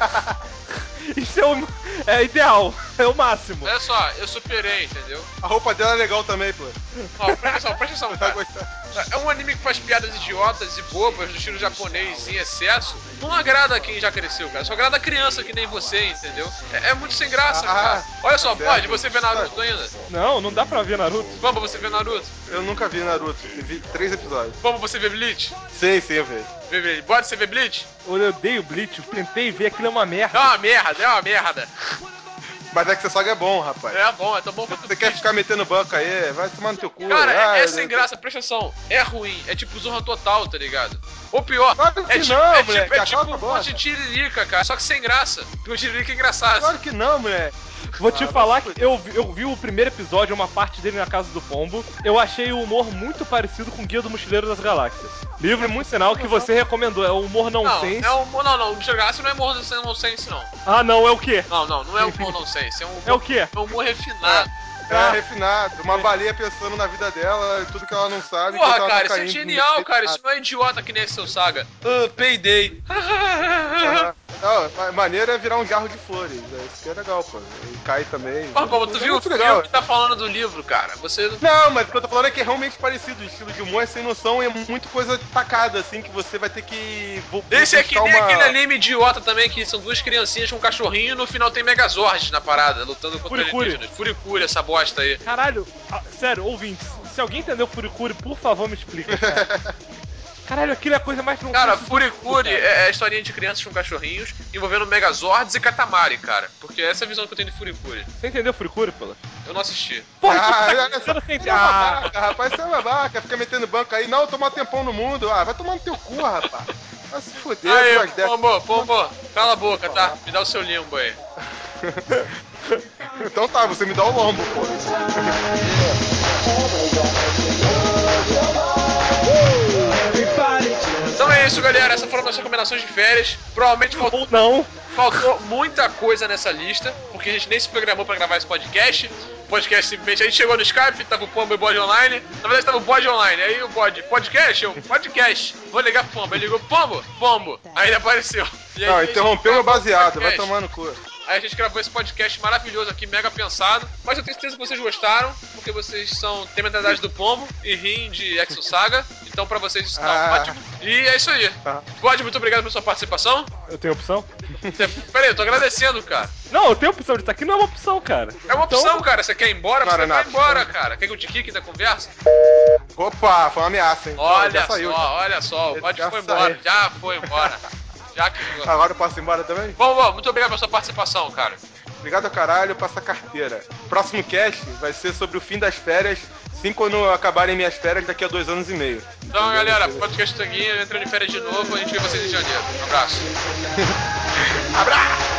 Isso é ideal, é o máximo. Olha só, eu superei, entendeu? A roupa dela é legal também, pô. Ó, presta atenção, cara. É um anime que faz piadas idiotas e bobas do estilo japonês em excesso. Não agrada quem já cresceu, cara. Só agrada a criança que nem você, entendeu? É muito sem graça, cara. Olha só, pode, você vê Naruto ainda? Não dá pra ver Naruto. Vamos, você vê Naruto? Eu nunca vi Naruto, eu vi 3 episódios. Vamos, você vê Bleach? Sim, eu vejo. Pode você ver Bleach? Eu odeio Bleach, eu tentei ver, aquilo é uma merda. É uma merda. Mas é que essa saga é bom, rapaz. É bom, é tão bom quanto você quer ficar metendo banco aí, vai tomar no teu cu. Cara, é sem graça, presta atenção. É ruim, é tipo Zorra Total, tá ligado? Ou pior, claro que é tipo um monte de tiririca, cara. Só que sem graça. Porque o tiririca é engraçado. Claro que não, moleque. Vou te falar que eu vi o primeiro episódio, uma parte dele na Casa do Pombo. Eu achei o humor muito parecido com o Guia do Mochileiro das Galáxias. Livro muito sinal que você recomendou. É o humor nonsense. Não, o Mochileiro das Galáxias não é humor nonsense, não. Ah, não, é o quê? Não é humor nonsense. É o quê? É um humor refinado. É refinado. Uma baleia pensando na vida dela, tudo que ela não sabe. Porra, cara, isso é genial, cara. Isso não é idiota que nem esse seu Saga. Peidei. Não, maneiro é virar um jarro de flores. Isso que é legal, pô. E cai também. Pô, tu viu o filme que tá falando do livro, cara? Você... Não, mas o que eu tô falando é que é realmente parecido. O estilo de humor é sem noção e é muito coisa tacada, assim, que você vai ter que... Esse é que nem aquele anime idiota também, que são 2 criancinhas com um cachorrinho e no final tem Megazord na parada, lutando contra alienígenas. Furikuri, essa bosta aí. Caralho, sério, ouvintes, se alguém entendeu Furikuri, por favor me explica, cara. Caralho, aquilo é a coisa mais... Cara, Furikuri é a historinha de crianças com cachorrinhos envolvendo Megazords e Katamari, cara. Porque essa é a visão que eu tenho de Furikuri. Você entendeu Furikuri, pô? Eu não assisti. Porra, você é babaca, rapaz, você é babaca, fica metendo banco aí. Não, eu tô mó tempão no mundo. Vai tomar no teu cu, rapaz. Vai se fuder. Aí, Pombo, cala a boca, tá? Me dá o seu limbo aí. Então tá, você me dá o lombo, pô. Então é isso, galera. Essas foram as recomendações de férias. Provavelmente faltou muita coisa nessa lista, porque a gente nem se programou pra gravar esse podcast. O podcast simplesmente, a gente chegou no Skype, tava o Pombo e o Bode online. Na verdade tava o Bode online, aí o Bode, podcast? Podcast. Vou ligar pro Pombo, ele ligou, Pombo. Aí ele apareceu. E aí, não, interrompeu meu baseado, vai tomar no cu. Aí a gente gravou esse podcast maravilhoso aqui, mega pensado. Mas eu tenho certeza que vocês gostaram, porque vocês têm a mentalidade do Pombo e riem de Exo Saga. Então pra vocês isso tá ótimo. E é isso aí. Bode, muito obrigado pela sua participação. Eu tenho opção? Peraí, eu tô agradecendo, cara. Não, eu tenho opção de estar aqui, não é uma opção, cara. É uma opção, cara. Você quer ir embora? Você vai embora, não. cara. Quer que eu te kick da conversa? Opa, foi uma ameaça, hein? Olha só. O Bode foi embora. Já foi embora. Agora eu posso ir embora também? Bom, muito obrigado pela sua participação, cara. Obrigado ao caralho, passa a carteira. Próximo cast vai ser sobre o fim das férias, assim quando acabarem minhas férias daqui a 2 anos e meio. Então, galera, podcast Tanguinha, entra de férias de novo, a gente vê vocês em janeiro. Um abraço. Abraço!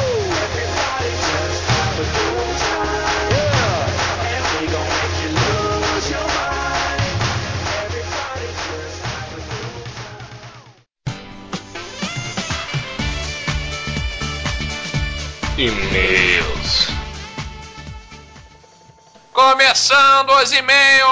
E-mails. Começando os e-mails!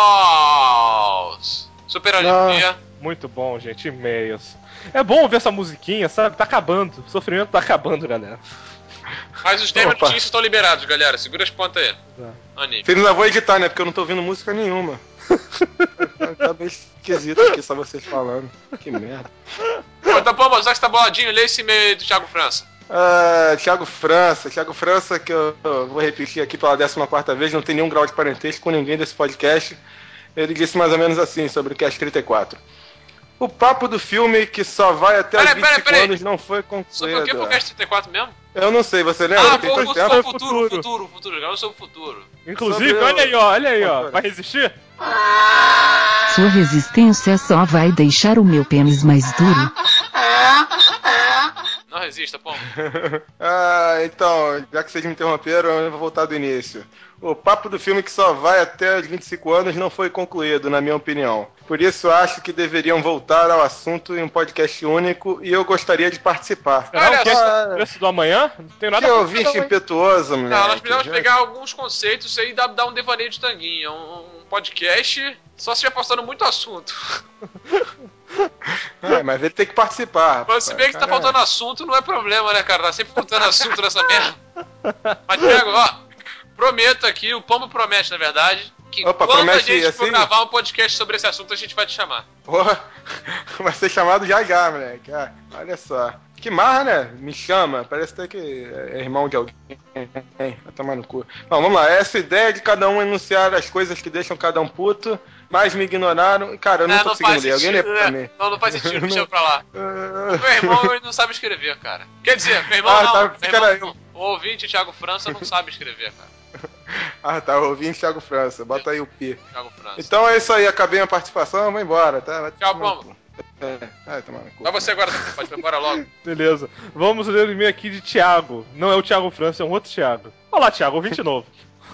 Super alegria. Muito bom, gente, e-mails. É bom ver essa musiquinha, sabe? Tá acabando. O sofrimento tá acabando, galera. Mas os 10 minutinhos estão liberados, galera. Segura as pontas aí. Ani. Vocês não vão editar, né? Porque eu não tô ouvindo música nenhuma. Tá bem esquisito aqui, só vocês falando. Que merda. Pô, tá bom, mas já que você tá boladinho, lê esse e-mail aí do Thiago França. Thiago França, que eu vou repetir aqui pela 14ª vez, não tem nenhum grau de parentesco com ninguém desse podcast. Ele disse mais ou menos assim sobre o Cast 34. O papo do filme que só vai até os 25 anos não foi concluído. Sobre o que foi o Cast 34 mesmo? Eu não sei, você lembra? Foi o futuro. Eu sou o futuro. Inclusive, olha aí, ó. Vai resistir? Sua resistência só vai deixar o meu pênis mais duro. Não resista, pô. Então, já que vocês me interromperam, eu vou voltar do início. O papo do filme que só vai até os 25 anos não foi concluído, na minha opinião. Por isso, acho que deveriam voltar ao assunto em um podcast único e eu gostaria de participar. Olha só. Preço do amanhã? Não tem nada que ouvinte impetuoso, moleque. Não, nós precisamos pegar alguns conceitos aí e dar um devaneio de Tanguinha. Um podcast só se estiver postando muito assunto. Mas ele tem que participar. Mas se bem que tá faltando assunto, não é problema, né, cara? Tá sempre faltando assunto nessa merda. Mas, Thiago, ó, prometo aqui, o Pombo promete, na verdade, que quando a gente for gravar um podcast sobre esse assunto, a gente vai te chamar. Porra, vai ser chamado já, moleque. Olha só. Que marra, né? Me chama. Parece até que é irmão de alguém. Vai tomar no cu. Não, vamos lá. Essa ideia de cada um enunciar as coisas que deixam cada um puto, mas me ignoraram. Cara, eu não tô conseguindo ler. Alguém lê pra mim. Não faz sentido. Me chama pra lá. Meu irmão ele não sabe escrever, cara. Quer dizer, meu irmão não. Tá, meu irmão, o ouvinte Thiago França não sabe escrever, cara. Tá, o ouvinte Thiago França. Bota aí o P. Thiago França. Então é isso aí. Acabei a participação. Vou embora, tá? Tchau, Pombo. Tomar no cu. Vai você agora, pode ir embora logo. Beleza. Vamos ler o e-mail aqui de Thiago. Não é o Thiago França, é um outro Thiago. Olá, Thiago, ouvinte novo.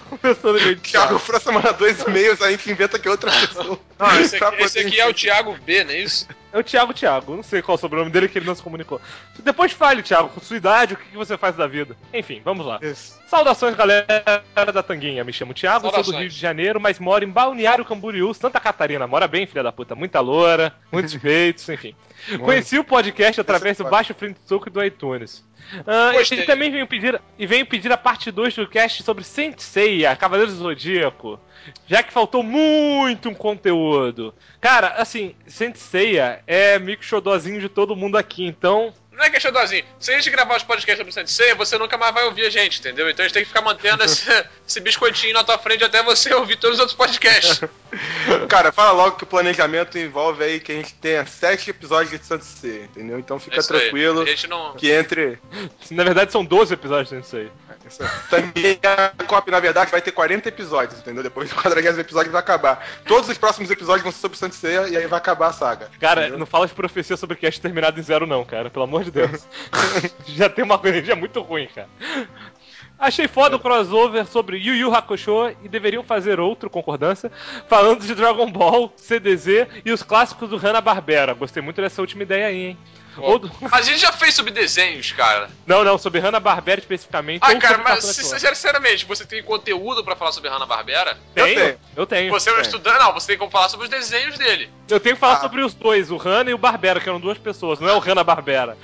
Thiago França manda 2 e-mails, aí que inventa que é outra pessoa. Não, esse aqui é o Thiago B, não é isso? É o Thiago. Não sei qual é o sobrenome dele, que ele não se comunicou. Depois fale, Thiago, com sua idade, o que você faz da vida. Enfim, vamos lá. Isso. Saudações, galera da Tanguinha. Me chamo Thiago, sou do Rio de Janeiro, mas moro em Balneário Camboriú, Santa Catarina. Mora bem, filha da puta. Muita loura, muitos peitos, enfim. Conheci o podcast através do Baixo Frente Soco e do iTunes. Ele também veio pedir a parte 2 do cast sobre Saint Seiya, Cavaleiros do Zodíaco, já que faltou muito um conteúdo. Cara, assim, Saint Seiya é meio que xodózinho de todo mundo aqui, então... Não é que é xodózinho. Se a gente gravar os podcasts sobre Saint Seiya, você nunca mais vai ouvir a gente, entendeu? Então a gente tem que ficar mantendo esse biscoitinho na tua frente até você ouvir todos os outros podcasts. Cara, fala logo que o planejamento envolve aí que a gente tenha 7 episódios de Saint Seiya, entendeu? Então fica tranquilo que entre... Na verdade são 12 episódios de Saint Seiya. Também a cópia, na verdade, vai ter 40 episódios, entendeu? Depois do 40º episódio vai acabar. Todos os próximos episódios vão ser sobre Saint Seiya e aí vai acabar a saga. Cara, entendeu? Não fala de profecia sobre cast terminado em 0 não, cara. Pelo amor de Deus. Já tem uma energia muito ruim, cara. Achei foda o crossover sobre Yu Yu Hakusho e deveriam fazer outro, concordância, falando de Dragon Ball, CDZ e os clássicos do Hanna-Barbera. Gostei muito dessa última ideia aí, hein? A gente já fez sobre desenhos, cara. Não, sobre Hanna-Barbera especificamente. Cara, mas sinceramente, você tem conteúdo pra falar sobre Hanna-Barbera? Eu tenho. Você é um estudante? Não, você tem como falar sobre os desenhos dele. Eu tenho que falar sobre os dois, o Hanna e o Barbera, que eram 2 pessoas, não é o Hanna-Barbera.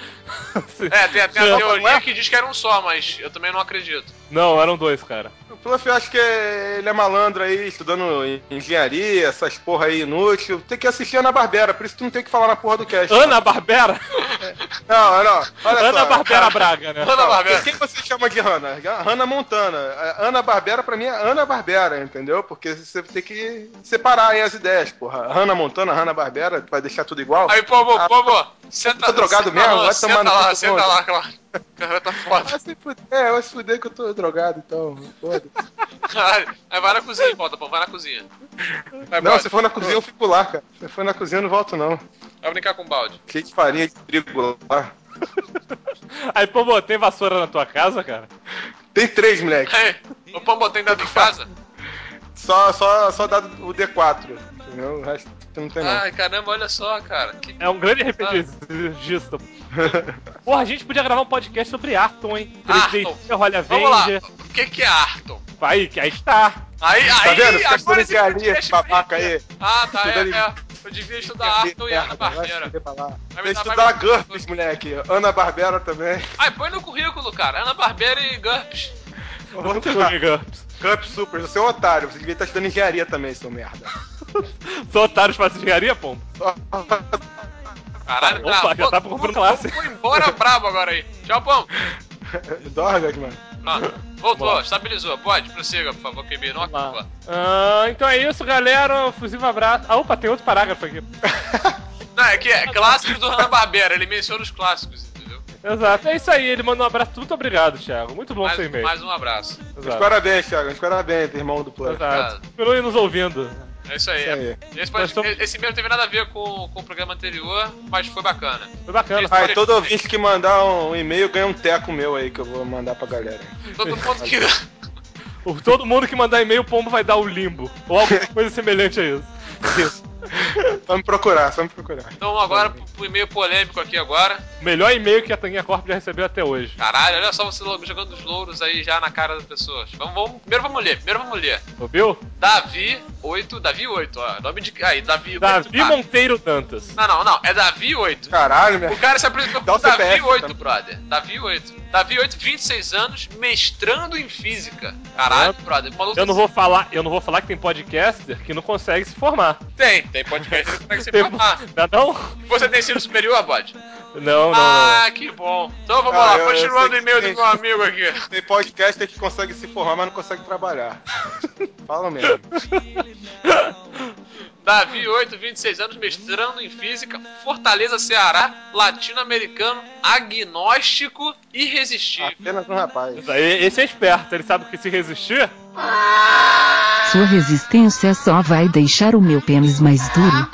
Tem a teoria que diz que era um só, mas eu também não acredito. Não, eram 2, cara. O Fluffy, eu acho que ele é malandro aí, estudando engenharia, essas porra aí inútil. Tem que assistir Hanna-Barbera, por isso tu não tem que falar na porra do cast. Hanna-Barbera? Não, olha só. Hanna-Barbera Braga, né? Hanna-Barbera. Quem você chama de Hanna? Hanna Montana. Hanna-Barbera pra mim é Hanna-Barbera, entendeu? Porque você tem que separar aí as ideias, porra. Hanna Montana, Hanna-Barbera, vai deixar tudo igual. Aí, pô, você tá drogado mesmo? Vai tomar tomar no cu. Senta lá, claro. O cara tá foda. Vai se fuder que eu tô drogado, então. Foda-se. Caralho. Aí vai na cozinha, volta, pô, vai na cozinha. Vai, Não, bode. se for na cozinha eu fico lá, cara. Se for na cozinha eu não volto, não. Vai brincar com o balde. Cheio de farinha de trigo lá. Aí, pô, tem vassoura na tua casa, cara? Tem 3, moleque. Aí, o Pombo tem dentro de casa? Só dá o D4. Entendeu? O resto não tem, não. Ai, caramba, olha só, cara. Que... É um grande RPGista. Porra, a gente podia gravar um podcast sobre Arton, hein? 3D, Arton. Rolha Vamos lá. Avenger. O que é Arton? Aí está. Aí, Tá vendo? Fica agora estudando esse engenharia, podcast babaca aí. Ah, tá, Estudando Eu devia estudar Arton e Ana Barbera. Tem que estudar GURPS, moleque. Ana Barbera também. Ai, põe no currículo, cara. Ana Barbera e GURPS. GURPS Super, você é um otário. Você devia estar estudando engenharia também, seu merda. São otários fazem engenharia, pô? Caralho, Opa, já tá comprando classe. Vou embora brabo agora aí. Tchau, Pão. Dorgas, mano. Voltou, estabilizou. Pode, prossiga, por favor, QB. Não ocupa. Então é isso, galera. Fusivo abraço. Ah, opa, tem outro parágrafo aqui. Não, é que é clássicos do Hanna Barbera. Ele menciona os clássicos, entendeu? Exato, é isso aí. Ele mandou um abraço. Muito obrigado, Thiago. Muito bom seu e-mail. Mais um abraço. Os parabéns, Thiago. Os parabéns, irmão do plano. Exato. Continue nos ouvindo. É isso aí. Esse e-mail não teve nada a ver com o programa anterior, mas foi bacana. Foi bacana. Aí, todo ouvinte que mandar um e-mail ganha um teco meu aí que eu vou mandar pra galera. Todo mundo que... Todo mundo que mandar e-mail, o Pombo vai dar o limbo. Ou alguma coisa semelhante a isso. Só me procurar. Então agora pro e-mail polêmico aqui agora. O melhor e-mail que a Tanguinha Corp já recebeu até hoje. Caralho, olha só você jogando os louros aí já na cara das pessoas. Primeiro vamos ler. Ouviu? Davi 8, ó. Nome de... Aí, Davi 8. Davi Monteiro Dantas. Não, é Davi 8. Caralho, meu. O cara se apresentou Dá como o CPF, Davi 8, tá? brother. Davi 8, 26 anos, mestrando em física. Caralho, brother. Maluco, Eu não vou falar que tem podcaster que não consegue se formar. Tem podcast que consegue se formar. Não? Você tem ensino superior, Bode? Não. Que bom. Então vamos lá, continuando o e-mail do meu amigo aqui. Tem podcaster que consegue se formar, mas não consegue trabalhar. Fala mesmo. Davi 8, 26 anos, mestrando em física, Fortaleza, Ceará, latino-americano, agnóstico, irresistível. Apenas um rapaz. Esse é esperto, ele sabe que se resistir... Sua resistência só vai deixar o meu pênis mais duro.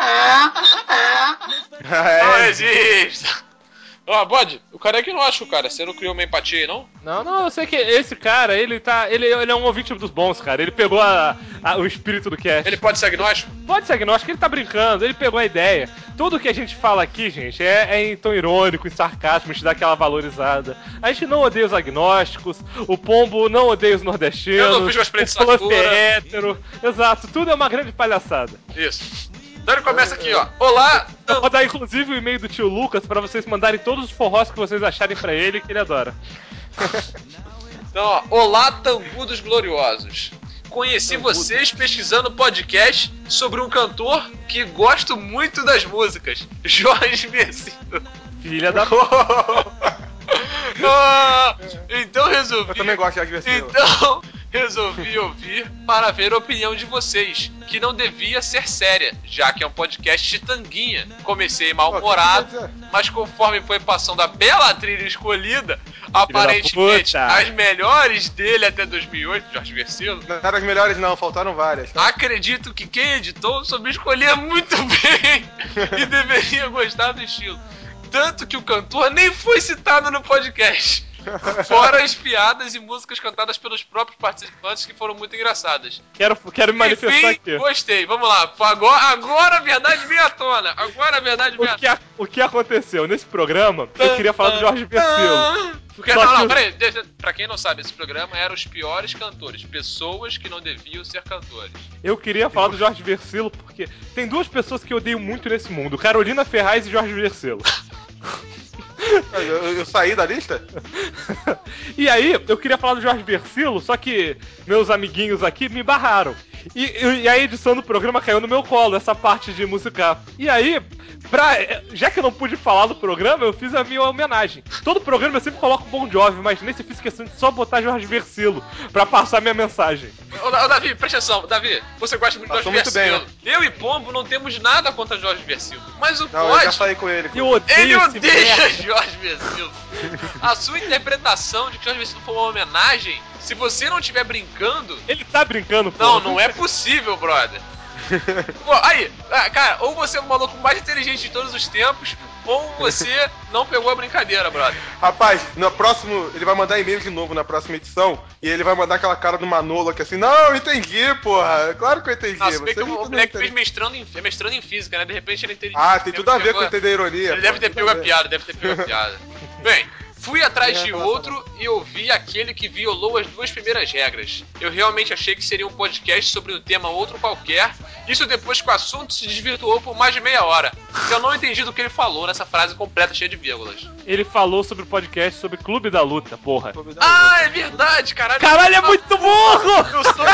Não existe. Ó, Bode, o cara é que não acha o cara. Você não criou uma empatia aí, não? Não, eu sei que esse cara, ele é um ouvinte dos bons, cara. Ele pegou o espírito do cast. Ele pode ser agnóstico? Pode ser agnóstico, ele tá brincando, ele pegou a ideia. Tudo que a gente fala aqui, gente, é em tom irônico, em sarcasmo, a gente dá aquela valorizada. A gente não odeia os agnósticos, o Pombo não odeia os nordestinos, eu não fiz cosplay de Sakura. É hétero. Exato, tudo é uma grande palhaçada. Isso. Então ele começa aqui, ó. Olá! Eu vou dar inclusive o e-mail do tio Lucas pra vocês mandarem todos os forrós que vocês acharem pra ele, que ele adora. Então, ó. Olá, Tambudos Gloriosos. Conheci vocês pesquisando podcast sobre um cantor que gosto muito das músicas, Jorge Versilo. Filha da... Então resolvi... Eu também gosto de Jorge Versilo. Então... Resolvi ouvir para ver a opinião de vocês, que não devia ser séria, já que é um podcast de tanguinha. Comecei mal-humorado, mas conforme foi passando a bela trilha escolhida, aparentemente as melhores dele até 2008, Jorge Versilo. Não eram as melhores não, faltaram várias. Tá? Acredito que quem editou soube escolher muito bem e deveria gostar do estilo. Tanto que o cantor nem foi citado no podcast. Fora as piadas e músicas cantadas pelos próprios participantes que foram muito engraçadas. Quero me manifestar aqui. Gostei, vamos lá. Agora a verdade vem à tona. O que aconteceu? Nesse programa, eu queria falar do Jorge Versilo. Peraí, pra quem não sabe, esse programa era os piores cantores, pessoas que não deviam ser cantores. Eu queria falar do Jorge Versilo porque tem duas pessoas que eu odeio muito nesse mundo, Carolina Ferraz e Jorge Versilo. Eu saí da lista? E aí, eu queria falar do Jorge Versilo, só que meus amiguinhos aqui me barraram. E a edição do programa caiu no meu colo, essa parte de musicar. E aí, já que eu não pude falar do programa, eu fiz a minha homenagem. Todo programa eu sempre coloco Bon Jovi, mas nesse eu fiz questão de só botar Jorge Versilo pra passar minha mensagem. Ô, Davi, presta atenção. Davi, você gosta muito de Jorge muito bem, Versilo. Eu e Pombo não temos nada contra Jorge Versilo. Mas o Não, eu já falei com ele. Eu odeio Ele esse odeia merda. Jorge Versilo. A sua interpretação de que Jorge Versilo foi uma homenagem, se você não estiver brincando... Ele tá brincando, pô. Não é possível, brother. Pô, aí, cara, ou você é o maluco mais inteligente de todos os tempos, ou você não pegou a brincadeira, brother. Rapaz, no próximo, ele vai mandar e-mail de novo na próxima edição, e ele vai mandar aquela cara do Manolo que assim, não, eu entendi, porra. Claro que eu entendi. Nossa, bem que o não moleque entendeu. fez mestrando em física, né? De repente ele entende. Ah, tem tudo a ver com entender a ironia. Ele deve ter pego a piada, Bem, fui atrás de outro e ouvi aquele que violou as 2 primeiras regras. Eu realmente achei que seria um podcast sobre um tema outro qualquer. Isso depois que o assunto se desvirtuou por mais de meia hora. Eu não entendi do que ele falou nessa frase completa, cheia de vírgulas. Ele falou sobre o podcast sobre Clube da Luta, porra. Ah, é verdade, caralho. Caralho, é muito burro! Eu sou...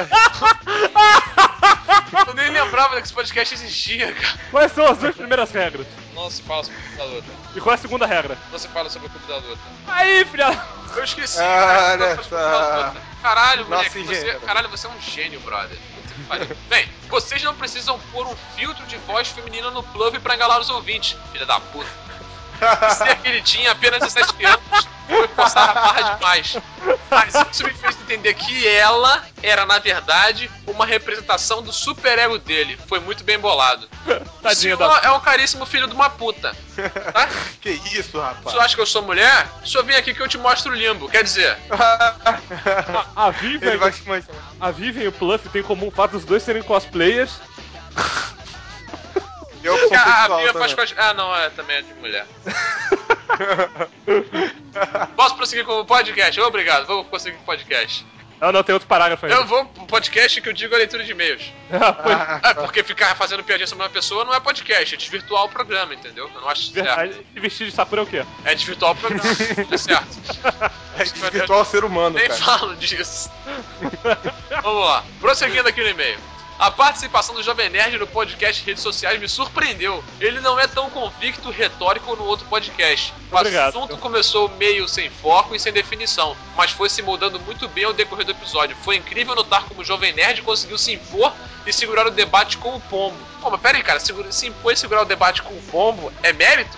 Eu nem lembrava que esse podcast existia, cara. Quais são as 2 primeiras regras? Não se fala sobre o Clube da Luta. E qual é a segunda regra? Não se fala sobre o Clube da Luta. Aí, filha... Eu esqueci, Olha cara. só. Caralho, Nossa, moleque, engenheiro. caralho, você é um gênio, brother. Puta que pariu. Bem, vocês não precisam pôr um filtro de voz feminina no plug pra engalar os ouvintes, filha da puta. Dizer que ele tinha apenas 17 anos foi forçar a barra demais. Mas isso me fez entender que ela era, na verdade, uma representação do superego dele. Foi muito bem bolado. O Tadinho senhor é um caríssimo filho de uma puta. Tá? Que isso, O rapaz. senhor acha que eu sou mulher? O senhor vem aqui que eu te mostro o limbo. Quer dizer, A Vivian, Ele vai te manjar. a Vivian e o Pluff tem em comum o fato dos dois serem cosplayers. Eu sou a sexual Bia também. faz. Ah, não, também é de mulher. Posso prosseguir com o podcast? Obrigado, vou prosseguir com o podcast. Não, tem outro parágrafo aí. Eu vou pro podcast que eu digo a leitura de e-mails. Porque ficar fazendo piadinha sobre uma pessoa não é podcast, é desvirtuar o programa, entendeu? Eu não acho certo. Verdade. E vestir de Sakura é o quê? É desvirtuar o programa, é certo. É desvirtuar o ser humano, Nem cara. falo disso. Vamos lá, prosseguindo aqui no e-mail. A participação do Jovem Nerd no podcast e redes sociais me surpreendeu. Ele não é tão convicto, retórico no outro podcast. O Obrigado. assunto começou meio sem foco e sem definição, mas foi se mudando muito bem ao decorrer do episódio. Foi incrível notar como o Jovem Nerd conseguiu se impor e segurar o debate com o Pombo. Pô, mas pera aí, cara, se impor e segurar o debate com o Pombo é mérito?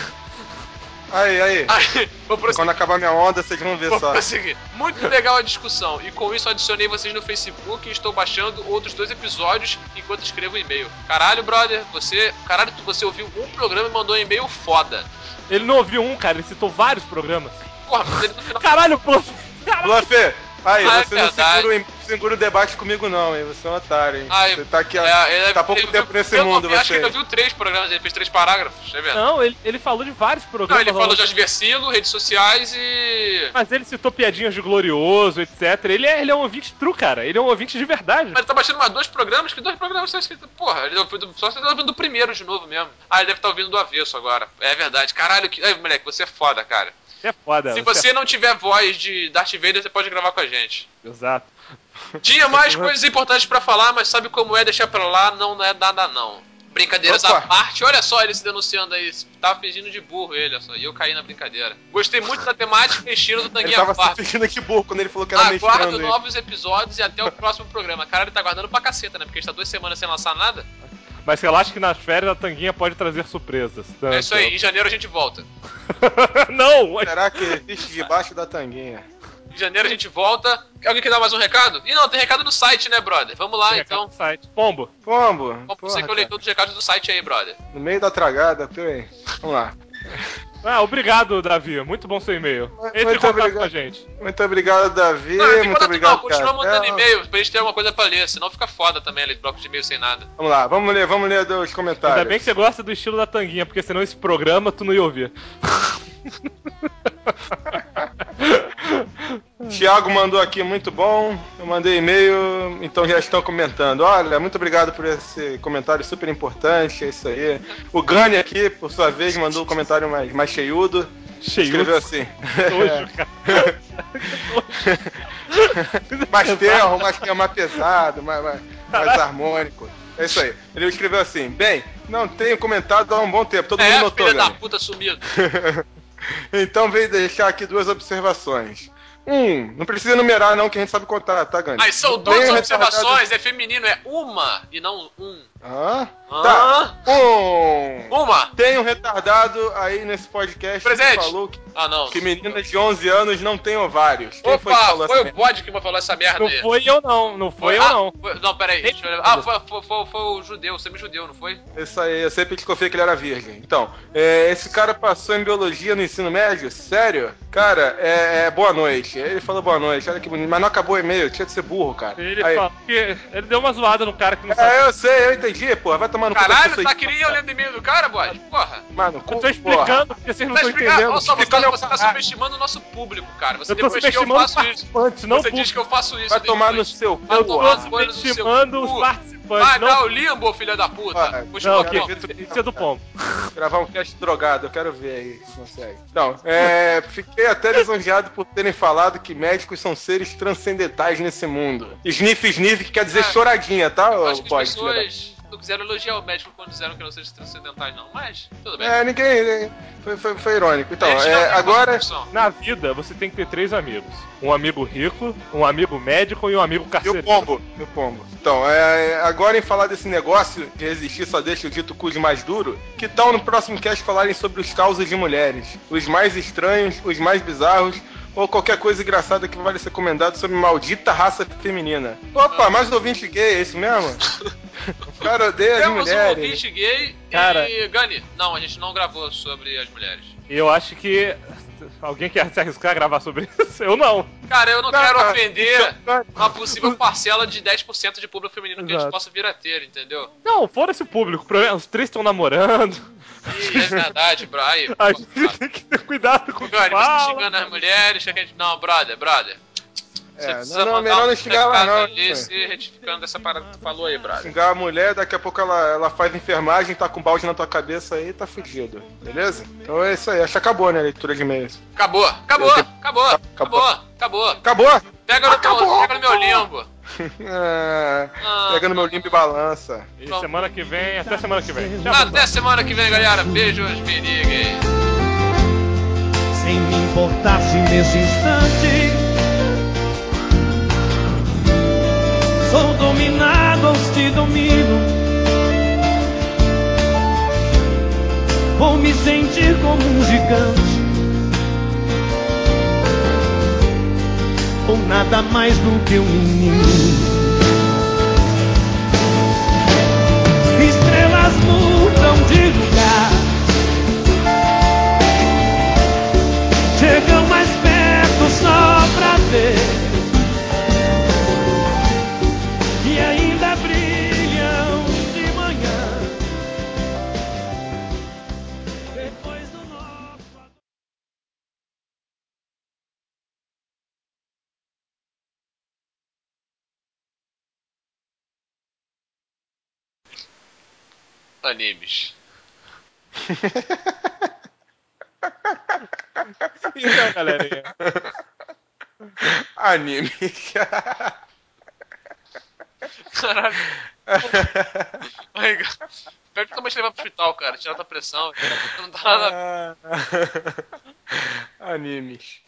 Aí. Vou prosseguir. Quando acabar minha onda, vocês vão ver Vou só. prosseguir. Muito legal a discussão, e com isso adicionei vocês no Facebook e estou baixando outros 2 episódios enquanto escrevo o e-mail. Caralho, brother, você ouviu um programa e mandou um e-mail foda. Ele não ouviu um, cara, ele citou vários programas. Porra, mas ele no final... Caralho, Pluff! Bluff, aí, Ah, é você não verdade. segura o debate comigo não, hein? Você é um otário, hein? Ah, Você tá aqui ele- tá há pouco ele tempo viu- nesse eu mundo, acho que você. ele ouviu 3 programas, ele fez 3 parágrafos, tá vendo? Não, ele falou de vários Não, programas. ele falou de Versilo, redes sociais e... Mas ele citou piadinhas de Glorioso, etc. Ele é um ouvinte true, cara. Ele é um ouvinte de verdade. Mas ele tá baixando mais 2 programas? Que 2 programas são escritos? Porra, ele só você tá ouvindo do primeiro de novo mesmo. Ah, ele deve estar ouvindo do avesso agora. É verdade. Caralho, Ai, moleque, você é foda, cara. É foda. Se você não tiver voz de Darth Vader, você pode gravar com a gente. Exato. Tinha mais coisas importantes pra falar, mas sabe como é deixar pra lá, não é nada não. Brincadeiras Opa. à parte, olha só ele se denunciando aí, tava fingindo de burro ele, olha só, e eu caí na brincadeira. Gostei muito da temática e estilo do Ele Tanguinha tava se Farm. fingindo aqui burro quando ele falou que era Aguardo mestrando. hein? novos episódios e até o próximo programa. Cara, ele tá aguardando pra caceta, né? Porque a gente tá 2 semanas sem lançar nada. Mas relaxa que nas férias a Tanguinha pode trazer surpresas. É isso aí, em janeiro a gente volta. Não! Será que existe debaixo da tanguinha? Em janeiro a gente volta. Alguém quer dar mais um recado? Ih, não, tem recado no site, né, brother? Vamos lá, então. Site. Pombo. Pombo, Vamos porra, você que eu leio todos os recados do site aí, brother. no meio da tragada, peraí. Vamos lá. Obrigado, Davi. Muito bom seu e-mail. Entre em Muito contato obrigado. com a gente. Muito obrigado, Davi. Não, tem Muito contato obrigado, não, continua mandando Cartel. e-mail pra gente ter alguma coisa pra ler, senão fica foda também ler bloco de e-mail sem nada. Vamos lá, vamos ler dos comentários. Ainda bem que você gosta do estilo da Tanguinha, porque senão esse programa tu não ia ouvir. Thiago mandou aqui, muito bom. Eu mandei e-mail, então já estão comentando. Olha, muito obrigado por esse comentário super importante, é isso aí. O Gani aqui, por sua vez, mandou um comentário mais cheiudo. Escreveu assim. Nojo, cara. mais terro, mais pesado, mais harmônico. É isso aí. Ele escreveu assim: bem, não tenho comentado há um bom tempo, todo mundo notou, filha da Gani. puta sumido. Então veio deixar aqui 2 observações. Não precisa numerar não, que a gente sabe contar, tá, Gani? Mas são duas observações, é feminino, é uma e não um. Tá. Uma. Tem um retardado aí nesse podcast Presente. que falou que Não. meninas de 11 anos não têm ovários. Quem foi que Opa, falou foi essa o bode que falou essa merda Não aí. foi eu não, não foi eu não. Não, peraí. Deixa eu... foi o judeu, semi-judeu, não foi? Isso aí, eu sempre desconfiei que ele era virgem. Então, esse cara passou em biologia no ensino médio? Sério? Cara, boa noite. Ele falou boa noite, olha que bonito. Mas não acabou o e-mail, tinha de ser burro, cara. Ele falou que ele deu uma zoada no cara que não sabe. Eu sei, eu entendi, porra. Vai tomar no cu. Caralho, tá querendo eu lendo e-mail do cara, bode? Porra. Mano, Eu tô explicando porque vocês não estão entendendo. Olha só, você Explicando tá subestimando o nosso público, cara. Você Eu tô depois que eu subestimando faço isso. não Você diz que eu faço isso. Vai tomar no depois. seu Vai cu, tomar porra. no seu subestimando os cu. participantes. Vai Não, dar o limbo, filha da puta. Puxa não, o que botão. isso é do pombo. Gravar um cast drogado, eu quero ver aí se consegue. Não, fiquei até lisonjeado por terem falado que médicos são seres transcendentais nesse mundo. Sniff, sniff, que quer dizer choradinha, tá, Acho que as boy? pessoas não quiseram elogiar o médico quando disseram que não seja transcendentais, não. Mas, tudo bem. Ninguém. Foi irônico. Então, A gente não tem agora. concepção. Na vida, você tem que ter 3 amigos. Um amigo rico, um amigo médico e um amigo E o carcereiro. pombo. Então, agora em falar desse negócio de resistir só deixa o dito cujo mais duro, que tal no próximo cast falarem sobre os causos de mulheres? Os mais estranhos, os mais bizarros, ou qualquer coisa engraçada que vale ser comentado sobre maldita raça feminina. Opa, mais ouvinte gay, é isso mesmo? O cara odeia as Temos um mulheres. ouvinte gay Cara. e... Gani, não, a gente não gravou sobre as mulheres. Eu acho que alguém quer se arriscar a gravar sobre isso? Eu não. Cara, eu não quero Não, ofender não. uma possível parcela de 10% de público feminino que a gente Exato. possa vir a ter, entendeu? Não, foda-se o público. O problema, os 3 estão namorando. E é verdade, bro. Aí, A pô, gente tem que ter cuidado com o que Gani, você fala. xingando as mulheres, que a gente... Não, brother. Você precisa mandar melhor um não xingar ela, não. ali se retificando essa parada que tu falou aí, brother. Xingar a mulher, daqui a pouco ela faz enfermagem, tá com balde na tua cabeça aí, tá fudido. Beleza? Então é isso aí. Acho que acabou, né, a leitura de e-mails. Acabou. Acabou. Pega no meu limbo. Pega no meu limbo e balança. E semana que vem, até semana que vem. Tchau, Até semana que vem, galera. Beijos, me liguem. Sem me importar se nesse instante sou dominado ou te domino, vou me sentir como um gigante ou nada mais do que um menino. Estrelas mudam de lugar, chegam mais perto só pra ver, e ainda brilham de manhã. Depois do nosso Animes. Então, galerinha. Anime. Caralho. Ai, espero que tua mãe te levar pro hospital, cara. Tirar tua pressão. Não dá nada. Animes.